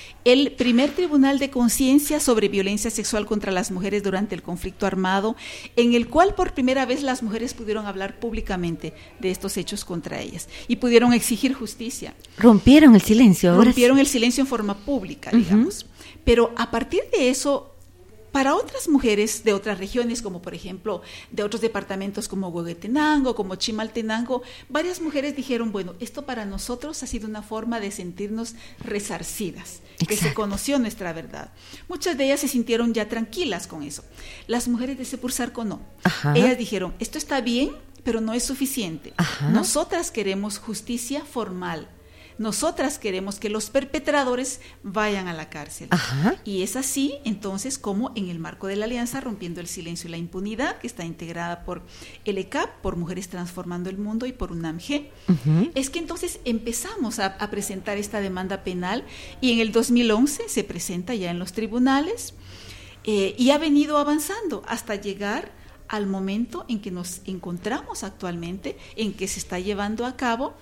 el primer tribunal de conciencia sobre violencia sexual contra las mujeres durante el conflicto armado, en el cual por primera vez las mujeres pudieron hablar públicamente de estos hechos contra ellas y pudieron exigir justicia. Rompieron el silencio. Ahora Rompieron sí. el silencio en forma pública, digamos. Uh-huh. Pero a partir de eso, para otras mujeres de otras regiones, como por ejemplo de otros departamentos como Huehuetenango, como Chimaltenango, varias mujeres dijeron: bueno, esto para nosotros ha sido una forma de sentirnos resarcidas, Exacto. que se conoció nuestra verdad. Muchas de ellas se sintieron ya tranquilas con eso. Las mujeres de Sepurzarco no. Ajá. Ellas dijeron: esto está bien, pero no es suficiente. Ajá. Nosotras queremos justicia formal. Nosotras queremos que los perpetradores vayan a la cárcel. Ajá. Y es así, entonces, como en el marco de la Alianza Rompiendo el Silencio y la Impunidad, que está integrada por el E C A P, por Mujeres Transformando el Mundo y por UNAMG, uh-huh. es que entonces empezamos a, a presentar esta demanda penal y en el dos mil once se presenta ya en los tribunales eh, y ha venido avanzando hasta llegar al momento en que nos encontramos actualmente, en que se está llevando a cabo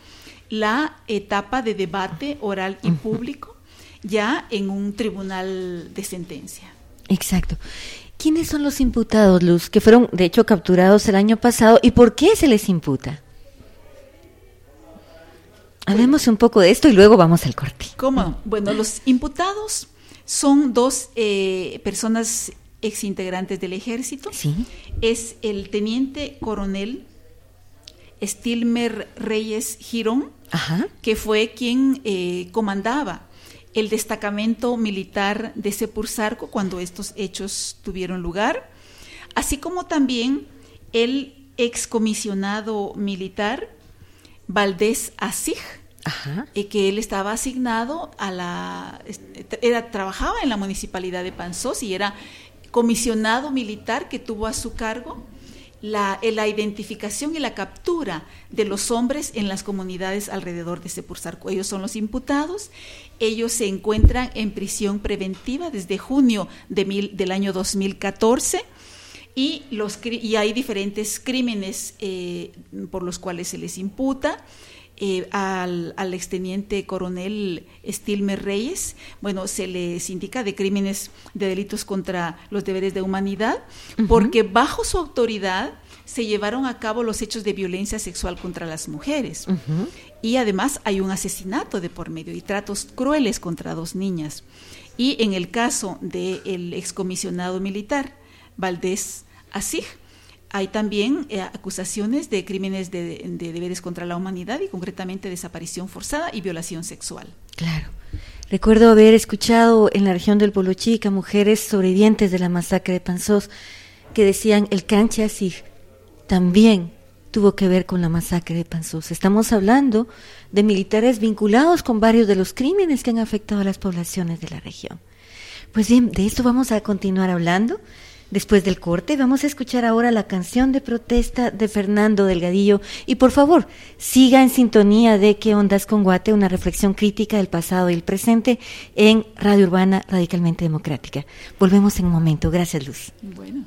la etapa de debate oral y público ya en un tribunal de sentencia. Exacto. ¿Quiénes son los imputados, Luz, que fueron de hecho capturados el año pasado y por qué se les imputa? Hablemos un poco de esto y luego vamos al corte. ¿Cómo? Bueno, los imputados son dos eh, personas exintegrantes del ejército. Sí. Es el teniente coronel Stilmer Reyes Girón, Ajá. que fue quien eh, comandaba el destacamento militar de Sepurzarco cuando estos hechos tuvieron lugar, así como también el excomisionado militar Valdés Asig, Ajá. Eh, que él estaba asignado a la, era, trabajaba en la municipalidad de Panzós y era comisionado militar que tuvo a su cargo La, la identificación y la captura de los hombres en las comunidades alrededor de Sepurzarco. Ellos son los imputados, ellos se encuentran en prisión preventiva desde junio de mil, del año dos mil catorce, y, los, y hay diferentes crímenes eh, por los cuales se les imputa. Eh, al, al exteniente coronel Stilmer Reyes, bueno, se les indica de crímenes de delitos contra los deberes de humanidad, uh-huh. porque bajo su autoridad se llevaron a cabo los hechos de violencia sexual contra las mujeres. Uh-huh. Y además hay un asesinato de por medio y tratos crueles contra dos niñas. Y en el caso del excomisionado militar Valdés Asig, hay también eh, acusaciones de crímenes de, de deberes contra la humanidad y concretamente desaparición forzada y violación sexual. Claro. Recuerdo haber escuchado en la región del Polo Chica mujeres sobrevivientes de la masacre de Panzós que decían el canche Asig también tuvo que ver con la masacre de Panzós. Estamos hablando de militares vinculados con varios de los crímenes que han afectado a las poblaciones de la región. Pues bien, de esto vamos a continuar hablando. Después del corte, vamos a escuchar ahora la canción de protesta de Fernando Delgadillo. Y por favor, siga en sintonía de ¿Qué ondas con Guate? Una reflexión crítica del pasado y el presente en Radio Urbana Radicalmente Democrática. Volvemos en un momento. Gracias, Luz. Bueno.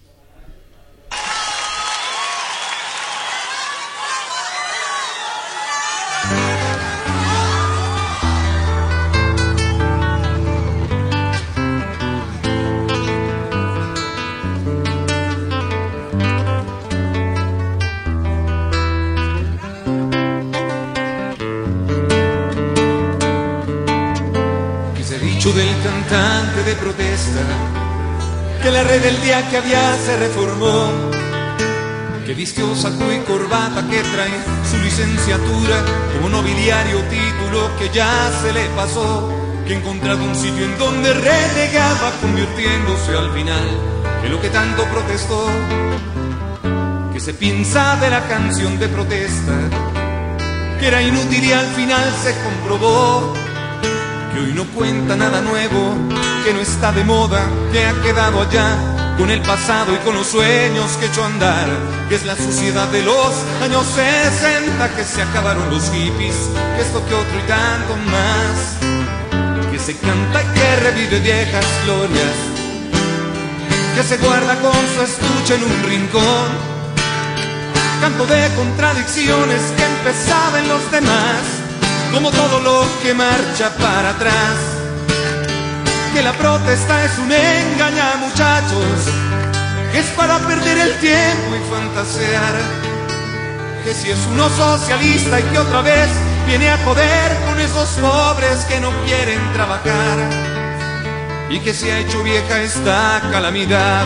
Del cantante de protesta, que la rebeldía que había se reformó, que vistió saco y corbata, que trae su licenciatura como nobiliario título que ya se le pasó, que ha encontrado un sitio en donde renegaba convirtiéndose al final en lo que tanto protestó, que se piensa de la canción de protesta que era inútil y al final se comprobó que hoy no cuenta nada nuevo, que no está de moda, que ha quedado allá con el pasado y con los sueños que echó a andar, que es la suciedad de los años sesenta, que se acabaron los hippies, que esto que otro y tanto más, que se canta y que revive viejas glorias, que se guarda con su estuche en un rincón, canto de contradicciones que empezaba en los demás, como todo lo que marcha para atrás, que la protesta es un engaña, muchachos, que es para perder el tiempo y fantasear, que si es uno socialista y que otra vez viene a joder con esos pobres que no quieren trabajar, y que se ha hecho vieja esta calamidad.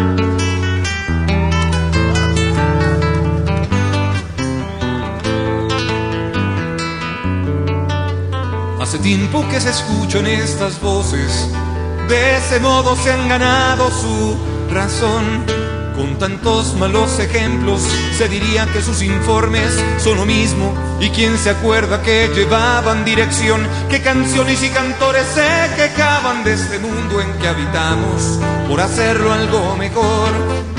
Hace tiempo que se escuchan estas voces, de ese modo se han ganado su razón. Con tantos malos ejemplos se diría que sus informes son lo mismo. Y quién se acuerda que llevaban dirección, que canciones y cantores se quejaban de este mundo en que habitamos por hacerlo algo mejor.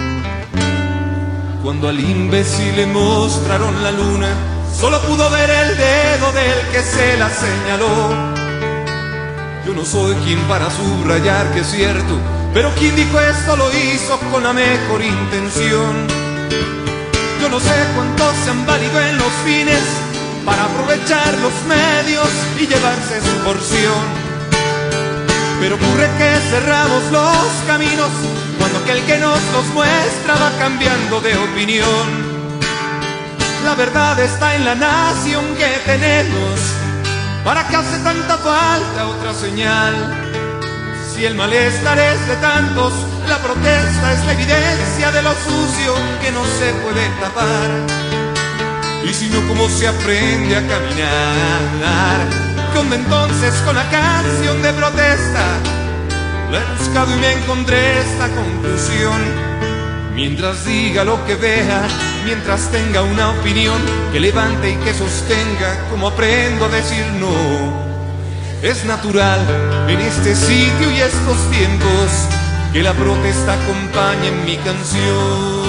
Cuando al imbécil le mostraron la luna, solo pudo ver el dedo del que se la señaló. Yo no soy quien para subrayar que es cierto, pero quien dijo esto lo hizo con la mejor intención. Yo no sé cuántos se han valido en los fines para aprovechar los medios y llevarse su porción, pero ocurre que cerramos los caminos cuando aquel que nos los muestra va cambiando de opinión. La verdad está en la nación que tenemos, ¿para qué hace tanta falta otra señal? Si el malestar es de tantos, la protesta es la evidencia de lo sucio que no se puede tapar. Y si no, ¿cómo se aprende a caminar? ¿Qué onda entonces con la canción de protesta? La he buscado y me encontré esta conclusión. Mientras diga lo que vea, mientras tenga una opinión que levante y que sostenga, como aprendo a decir no. Es natural en este sitio y estos tiempos que la protesta acompañe en mi canción.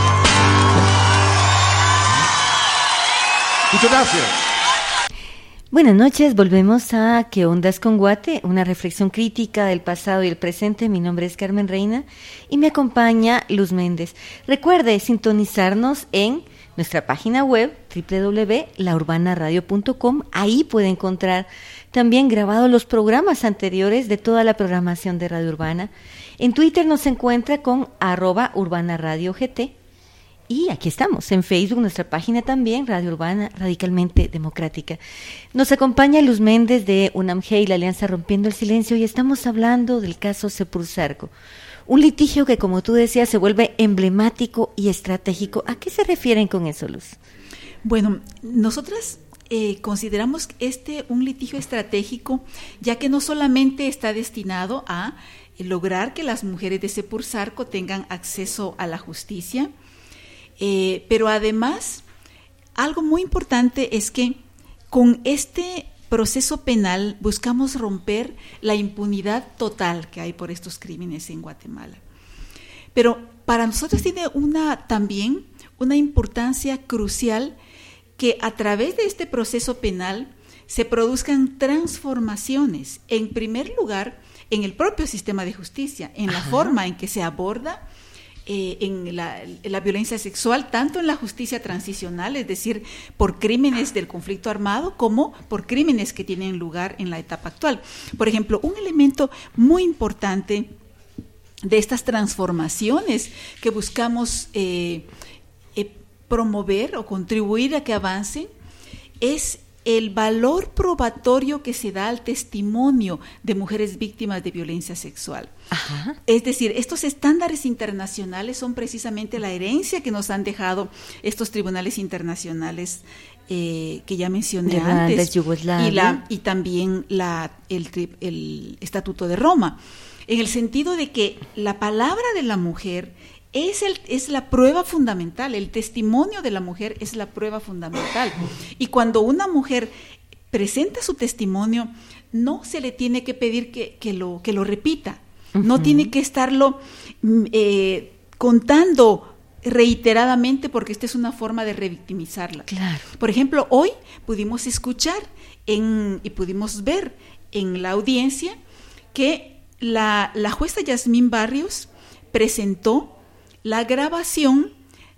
Muchas gracias. Buenas noches, volvemos a ¿Qué ondas con Guate? Una reflexión crítica del pasado y el presente. Mi nombre es Carmen Reina y me acompaña Luz Méndez. Recuerde sintonizarnos en nuestra página web doble u doble u doble u punto la urbana radio punto com. Ahí puede encontrar también grabados los programas anteriores de toda la programación de Radio Urbana. En Twitter nos encuentra con arroba urbana radio gt. Y aquí estamos, en Facebook, nuestra página también, Radio Urbana Radicalmente Democrática. Nos acompaña Luz Méndez de UNAMG y la Alianza Rompiendo el Silencio, y estamos hablando del caso Sepursarco, un litigio que, como tú decías, se vuelve emblemático y estratégico. ¿A qué se refieren con eso, Luz? Bueno, nosotras eh, consideramos este un litigio estratégico, ya que no solamente está destinado a lograr que las mujeres de Sepursarco tengan acceso a la justicia, Eh, pero además, algo muy importante es que con este proceso penal buscamos romper la impunidad total que hay por estos crímenes en Guatemala. Pero para nosotros tiene una también una importancia crucial que a través de este proceso penal se produzcan transformaciones, en primer lugar, en el propio sistema de justicia, en la Ajá. forma en que se aborda Eh, en, la, en la violencia sexual, tanto en la justicia transicional, es decir, por crímenes del conflicto armado, como por crímenes que tienen lugar en la etapa actual. Por ejemplo, un elemento muy importante de estas transformaciones que buscamos eh, eh, promover o contribuir a que avancen es el valor probatorio que se da al testimonio de mujeres víctimas de violencia sexual. Ajá. Es decir, estos estándares internacionales son precisamente la herencia que nos han dejado estos tribunales internacionales eh, que ya mencioné Irlanda, antes, Yugoslavia. y, la, y también la, el, el Estatuto de Roma, en el sentido de que la palabra de la mujer Es, el, es la prueba fundamental, el testimonio de la mujer es la prueba fundamental. Y cuando una mujer presenta su testimonio, no se le tiene que pedir que, que, lo, que lo repita, uh-huh. no tiene que estarlo eh, contando reiteradamente, porque esta es una forma de revictimizarla. Claro. Por ejemplo, hoy pudimos escuchar en, y pudimos ver en la audiencia que la, la jueza Yasmín Barrios presentó la grabación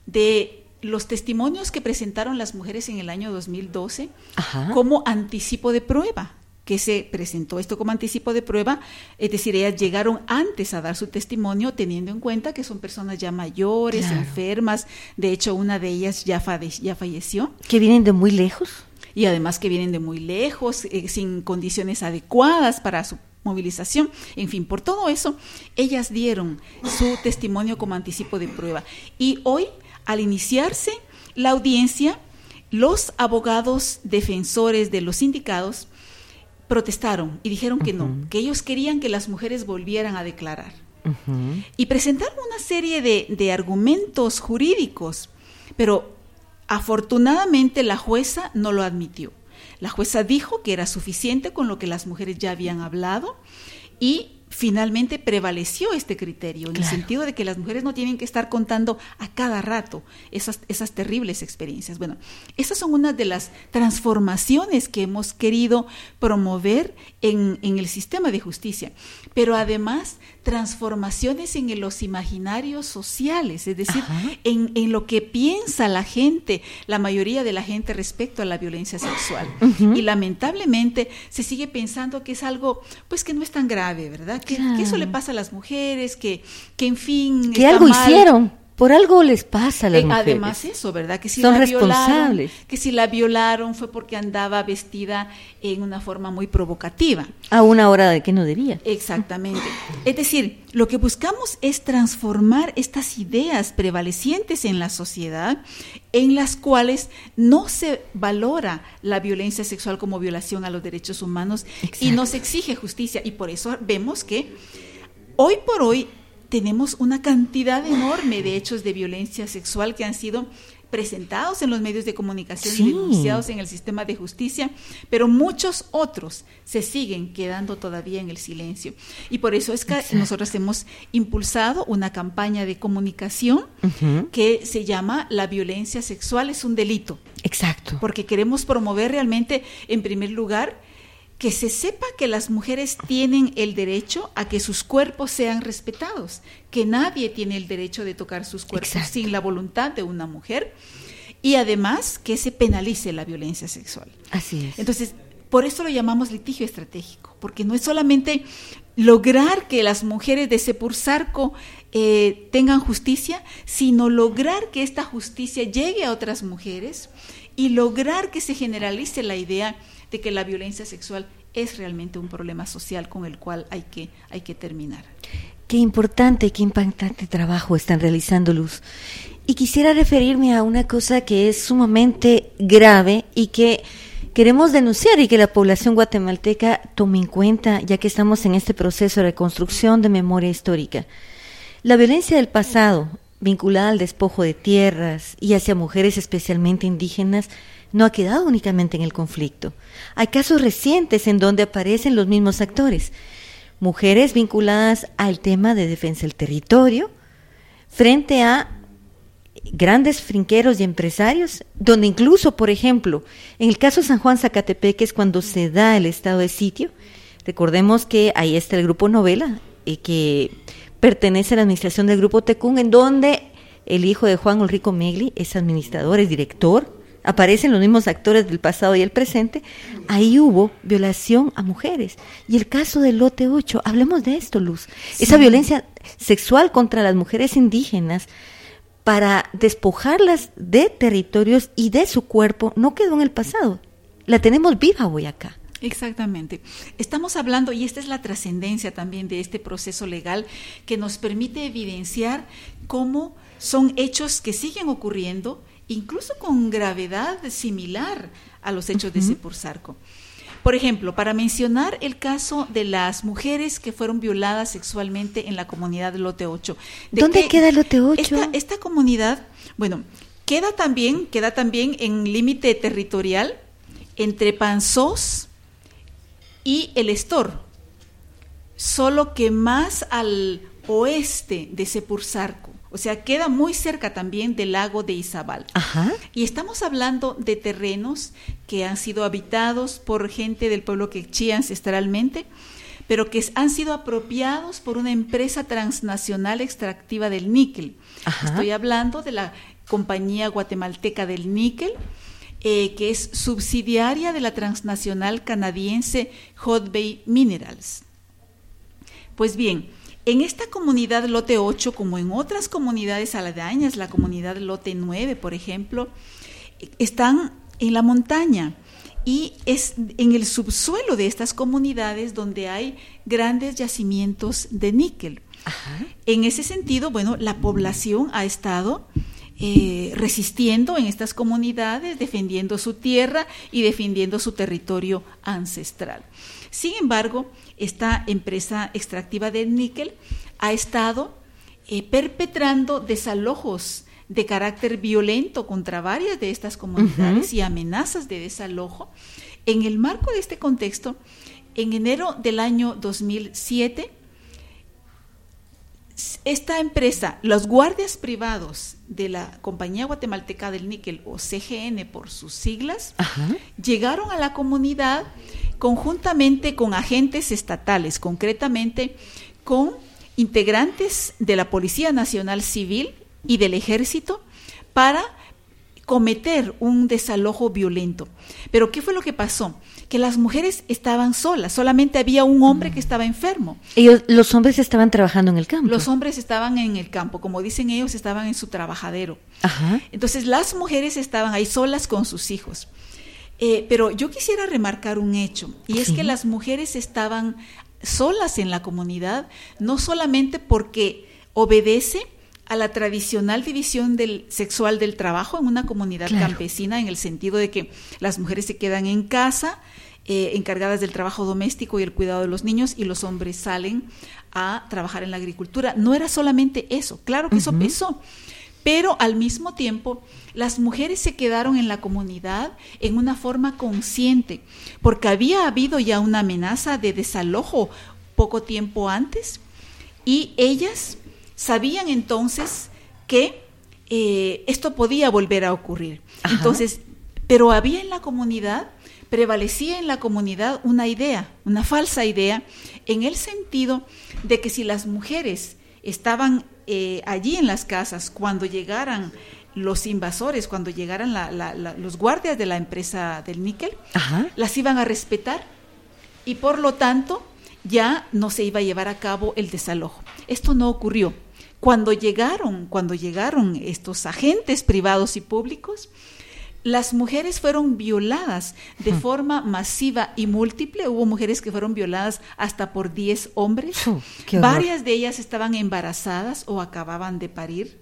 de los testimonios que presentaron las mujeres en el año dos mil doce Ajá. como anticipo de prueba, que se presentó esto como anticipo de prueba, es decir, ellas llegaron antes a dar su testimonio teniendo en cuenta que son personas ya mayores, claro. enfermas, de hecho una de ellas ya, falle- ya falleció. ¿Que vienen de muy lejos? Y además que vienen de muy lejos, eh, sin condiciones adecuadas para su movilización, en fin, por todo eso, ellas dieron su testimonio como anticipo de prueba. Y hoy, al iniciarse la audiencia, los abogados defensores de los sindicados protestaron y dijeron que uh-huh. no, que ellos querían que las mujeres volvieran a declarar. Uh-huh. Y presentaron una serie de, de argumentos jurídicos, pero afortunadamente la jueza no lo admitió. La jueza dijo que era suficiente con lo que las mujeres ya habían hablado y finalmente prevaleció este criterio, en claro. el sentido de que las mujeres no tienen que estar contando a cada rato esas, esas terribles experiencias. Bueno, esas son una de las transformaciones que hemos querido promover en, en el sistema de justicia, pero además transformaciones en los imaginarios sociales, es decir, en, en lo que piensa la gente, la mayoría de la gente respecto a la violencia sexual. Uh-huh. Y lamentablemente se sigue pensando que es algo, pues que no es tan grave, ¿verdad? Que, claro. que eso le pasa a las mujeres, que, que en fin... Que algo mal. hicieron. Por algo les pasa a las eh, mujeres. Además eso, ¿verdad? Que si son la responsables. Violaron, que si la violaron fue porque andaba vestida en una forma muy provocativa. A una hora de que no debía. Exactamente. Es decir, lo que buscamos es transformar estas ideas prevalecientes en la sociedad, en las cuales no se valora la violencia sexual como violación a los derechos humanos. Exacto. Y no se exige justicia. Y por eso vemos que hoy por hoy tenemos una cantidad enorme de hechos de violencia sexual que han sido presentados en los medios de comunicación sí. y denunciados en el sistema de justicia, pero muchos otros se siguen quedando todavía en el silencio. Y por eso es que Exacto. nosotros hemos impulsado una campaña de comunicación uh-huh. que se llama La violencia sexual es un delito. Exacto. Porque queremos promover realmente, en primer lugar, que se sepa que las mujeres tienen el derecho a que sus cuerpos sean respetados, que nadie tiene el derecho de tocar sus cuerpos Exacto. sin la voluntad de una mujer, y además que se penalice la violencia sexual. Así es. Entonces, por eso lo llamamos litigio estratégico, porque no es solamente lograr que las mujeres de Cepursarco eh, tengan justicia, sino lograr que esta justicia llegue a otras mujeres y lograr que se generalice la idea de que la violencia sexual es realmente un problema social con el cual hay que, hay que terminar. Qué importante, qué impactante trabajo están realizando, Luz. Y quisiera referirme a una cosa que es sumamente grave y que queremos denunciar y que la población guatemalteca tome en cuenta, ya que estamos en este proceso de reconstrucción de memoria histórica. La violencia del pasado, vinculada al despojo de tierras y hacia mujeres especialmente indígenas, no ha quedado únicamente en el conflicto. Hay casos recientes en donde aparecen los mismos actores. Mujeres vinculadas al tema de defensa del territorio, frente a grandes finqueros y empresarios, donde incluso, por ejemplo, en el caso de San Juan Zacatepeques, cuando se da el estado de sitio, recordemos que ahí está el Grupo Novela, eh, que pertenece a la administración del Grupo Tecún, en donde el hijo de Juan Ulrico Megli es administrador, es director, aparecen los mismos actores del pasado y el presente. Ahí hubo violación a mujeres. Y el caso del lote ocho, hablemos de esto, Luz. Sí. Esa violencia sexual contra las mujeres indígenas para despojarlas de territorios y de su cuerpo no quedó en el pasado. La tenemos viva hoy acá. Exactamente. Estamos hablando, y esta es la trascendencia también de este proceso legal, que nos permite evidenciar cómo son hechos que siguen ocurriendo, incluso con gravedad similar a los hechos uh-huh. de Cepursarco. Por ejemplo, para mencionar el caso de las mujeres que fueron violadas sexualmente en la comunidad de Lote ocho. ¿Dónde queda el Lote ocho? Esta, esta comunidad, bueno, queda también, queda también en límite territorial entre Panzós y el Estor, solo que más al oeste de Cepursarco. O sea, queda muy cerca también del lago de Izabal. Ajá. Y estamos hablando de terrenos que han sido habitados por gente del pueblo quechí ancestralmente, pero que han sido apropiados por una empresa transnacional extractiva del níquel. Ajá. Estoy hablando de la Compañía Guatemalteca del Níquel, eh, que es subsidiaria de la transnacional canadiense Hudbay Minerals. Pues bien, en esta comunidad Lote ocho, como en otras comunidades aledañas, la comunidad Lote nueve, por ejemplo, están en la montaña y es en el subsuelo de estas comunidades donde hay grandes yacimientos de níquel. Ajá. En ese sentido, bueno, la población ha estado eh, resistiendo en estas comunidades, defendiendo su tierra y defendiendo su territorio ancestral. Sin embargo, esta empresa extractiva del níquel ha estado eh, perpetrando desalojos de carácter violento contra varias de estas comunidades uh-huh. y amenazas de desalojo. En el marco de este contexto, en enero del año dos mil siete, esta empresa, los guardias privados de la Compañía Guatemalteca del Níquel, o C G N por sus siglas, uh-huh. llegaron a la comunidad conjuntamente con agentes estatales, concretamente con integrantes de la Policía Nacional Civil y del Ejército, para cometer un desalojo violento. Pero ¿qué fue lo que pasó? Que las mujeres estaban solas, solamente había un hombre que estaba enfermo. Ellos, los hombres estaban trabajando en el campo. Los hombres estaban en el campo, como dicen ellos, estaban en su trabajadero. Ajá. Entonces las mujeres estaban ahí solas con sus hijos. Eh, pero yo quisiera remarcar un hecho, y es ¿Sí? que las mujeres estaban solas en la comunidad, no solamente porque obedece a la tradicional división del, sexual del trabajo en una comunidad claro. campesina, en el sentido de que las mujeres se quedan en casa eh, encargadas del trabajo doméstico y el cuidado de los niños, y los hombres salen a trabajar en la agricultura. No era solamente eso, claro que uh-huh. eso pesó, pero al mismo tiempo las mujeres se quedaron en la comunidad en una forma consciente, porque había habido ya una amenaza de desalojo poco tiempo antes, y ellas sabían entonces que eh, esto podía volver a ocurrir. Ajá. Entonces, pero había en la comunidad, prevalecía en la comunidad una idea, una falsa idea, en el sentido de que si las mujeres estaban eh, allí en las casas cuando llegaran los invasores, cuando llegaran la, la, la, los guardias de la empresa del níquel, Ajá. las iban a respetar, y por lo tanto ya no se iba a llevar a cabo el desalojo. Esto no ocurrió. Cuando llegaron, cuando llegaron estos agentes privados y públicos, las mujeres fueron violadas de uh-huh. forma masiva y múltiple. Hubo mujeres que fueron violadas hasta por diez hombres. Uh, Varias de ellas estaban embarazadas o acababan de parir.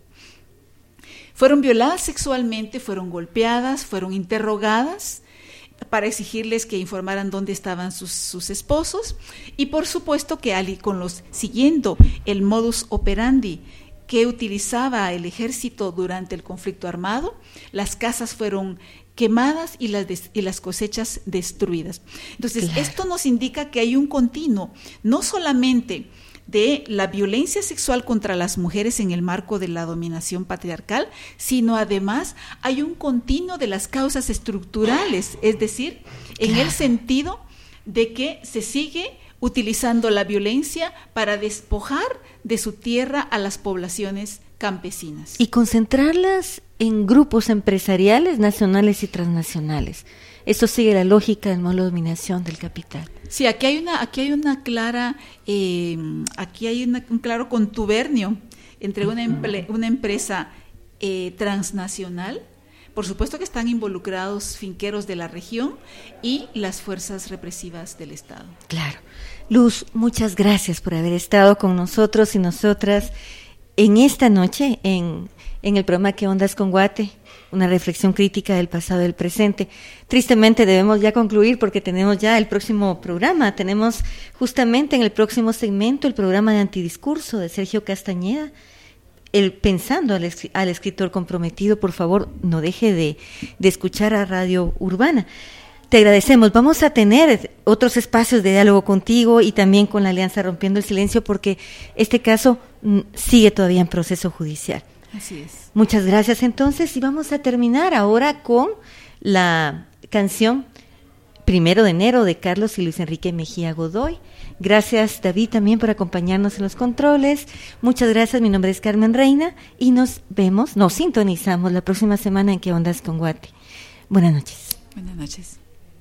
Fueron violadas sexualmente, fueron golpeadas, fueron interrogadas para exigirles que informaran dónde estaban sus, sus esposos, y por supuesto que Ali, con los, siguiendo el modus operandi que utilizaba el ejército durante el conflicto armado, las casas fueron quemadas y las, des, y las cosechas destruidas. Entonces, claro. esto nos indica que hay un continuo, no solamente de la violencia sexual contra las mujeres en el marco de la dominación patriarcal, sino además hay un continuo de las causas estructurales, es decir, en el sentido de que se sigue utilizando la violencia para despojar de su tierra a las poblaciones campesinas. Y concentrarlas en grupos empresariales nacionales y transnacionales. Esto sigue la lógica del modelo de dominación del capital. Sí, aquí hay una, aquí hay una clara, eh, aquí hay una, un claro contubernio entre una, emple, una empresa eh, transnacional, por supuesto que están involucrados finqueros de la región, y las fuerzas represivas del Estado. Claro. Luz, muchas gracias por haber estado con nosotros y nosotras en esta noche en, en el programa ¿Qué ondas con Guate? Una reflexión crítica del pasado y del presente. Tristemente debemos ya concluir porque tenemos ya el próximo programa. Tenemos justamente en el próximo segmento el programa de Antidiscurso de Sergio Castañeda. El, pensando al, al escritor comprometido, por favor, no deje de, de escuchar a Radio Urbana. Te agradecemos. Vamos a tener otros espacios de diálogo contigo y también con la Alianza Rompiendo el Silencio, porque este caso m, sigue todavía en proceso judicial. Así es. Muchas gracias entonces, y vamos a terminar ahora con la canción Primero de Enero de Carlos y Luis Enrique Mejía Godoy. Gracias, David, también por acompañarnos en los controles. Muchas gracias, mi nombre es Carmen Reina y nos vemos, nos sintonizamos la próxima semana en ¿Qué ondas con Guate? Buenas noches. Buenas noches.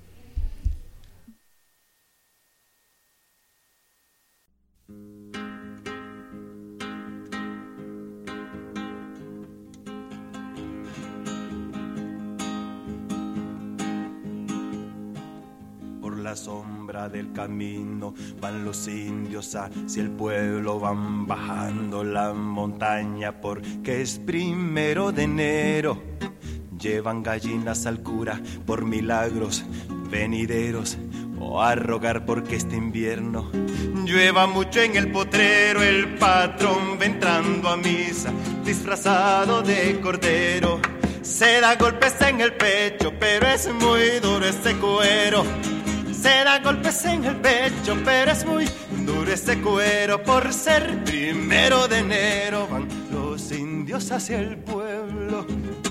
La sombra del camino van los indios hacia el pueblo, van bajando la montaña porque es primero de enero. Llevan gallinas al cura por milagros venideros, o a rogar porque este invierno llueva mucho en el potrero. El patrón va entrando a misa disfrazado de cordero, se da golpes en el pecho pero es muy duro ese cuero. Se da golpes en el pecho, pero es muy duro ese cuero. Por ser primero de enero van los indios hacia el pueblo.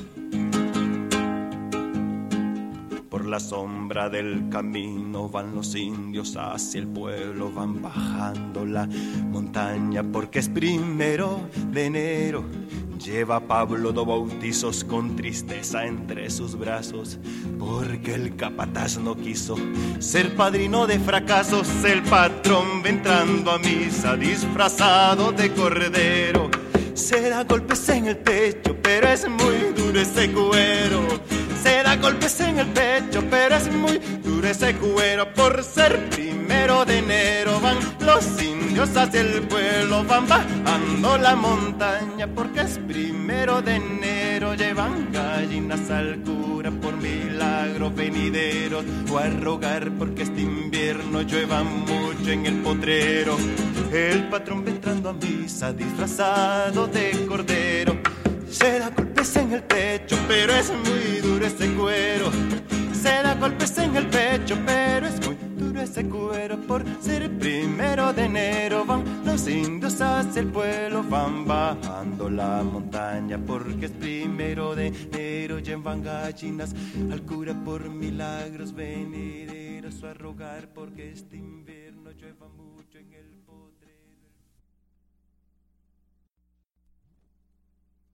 Por la sombra del camino van los indios hacia el pueblo, van bajando la montaña porque es primero de enero. Lleva Pablo dos bautizos con tristeza entre sus brazos, porque el capataz no quiso ser padrino de fracasos. El patrón va entrando a misa disfrazado de cordero, se da golpes en el pecho pero es muy duro ese cuero. Se Se da golpes en el pecho, pero es muy duro ese cuero. Por ser primero de enero van los indios hacia el pueblo, van bajando la montaña porque es primero de enero. Llevan gallinas al cura por milagros venideros, o a rogar porque este invierno llueva mucho en el potrero. El patrón va entrando a misa disfrazado de cordero. Se da golpes en el pecho, pero es muy duro ese cuero. Se da golpes en el pecho, pero es muy duro ese cuero. Por ser primero de enero van los indios hacia el pueblo, van bajando la montaña porque es primero de enero. Llevan gallinas al cura por milagros venideros, o a rogar porque este invierno llueva mucho en el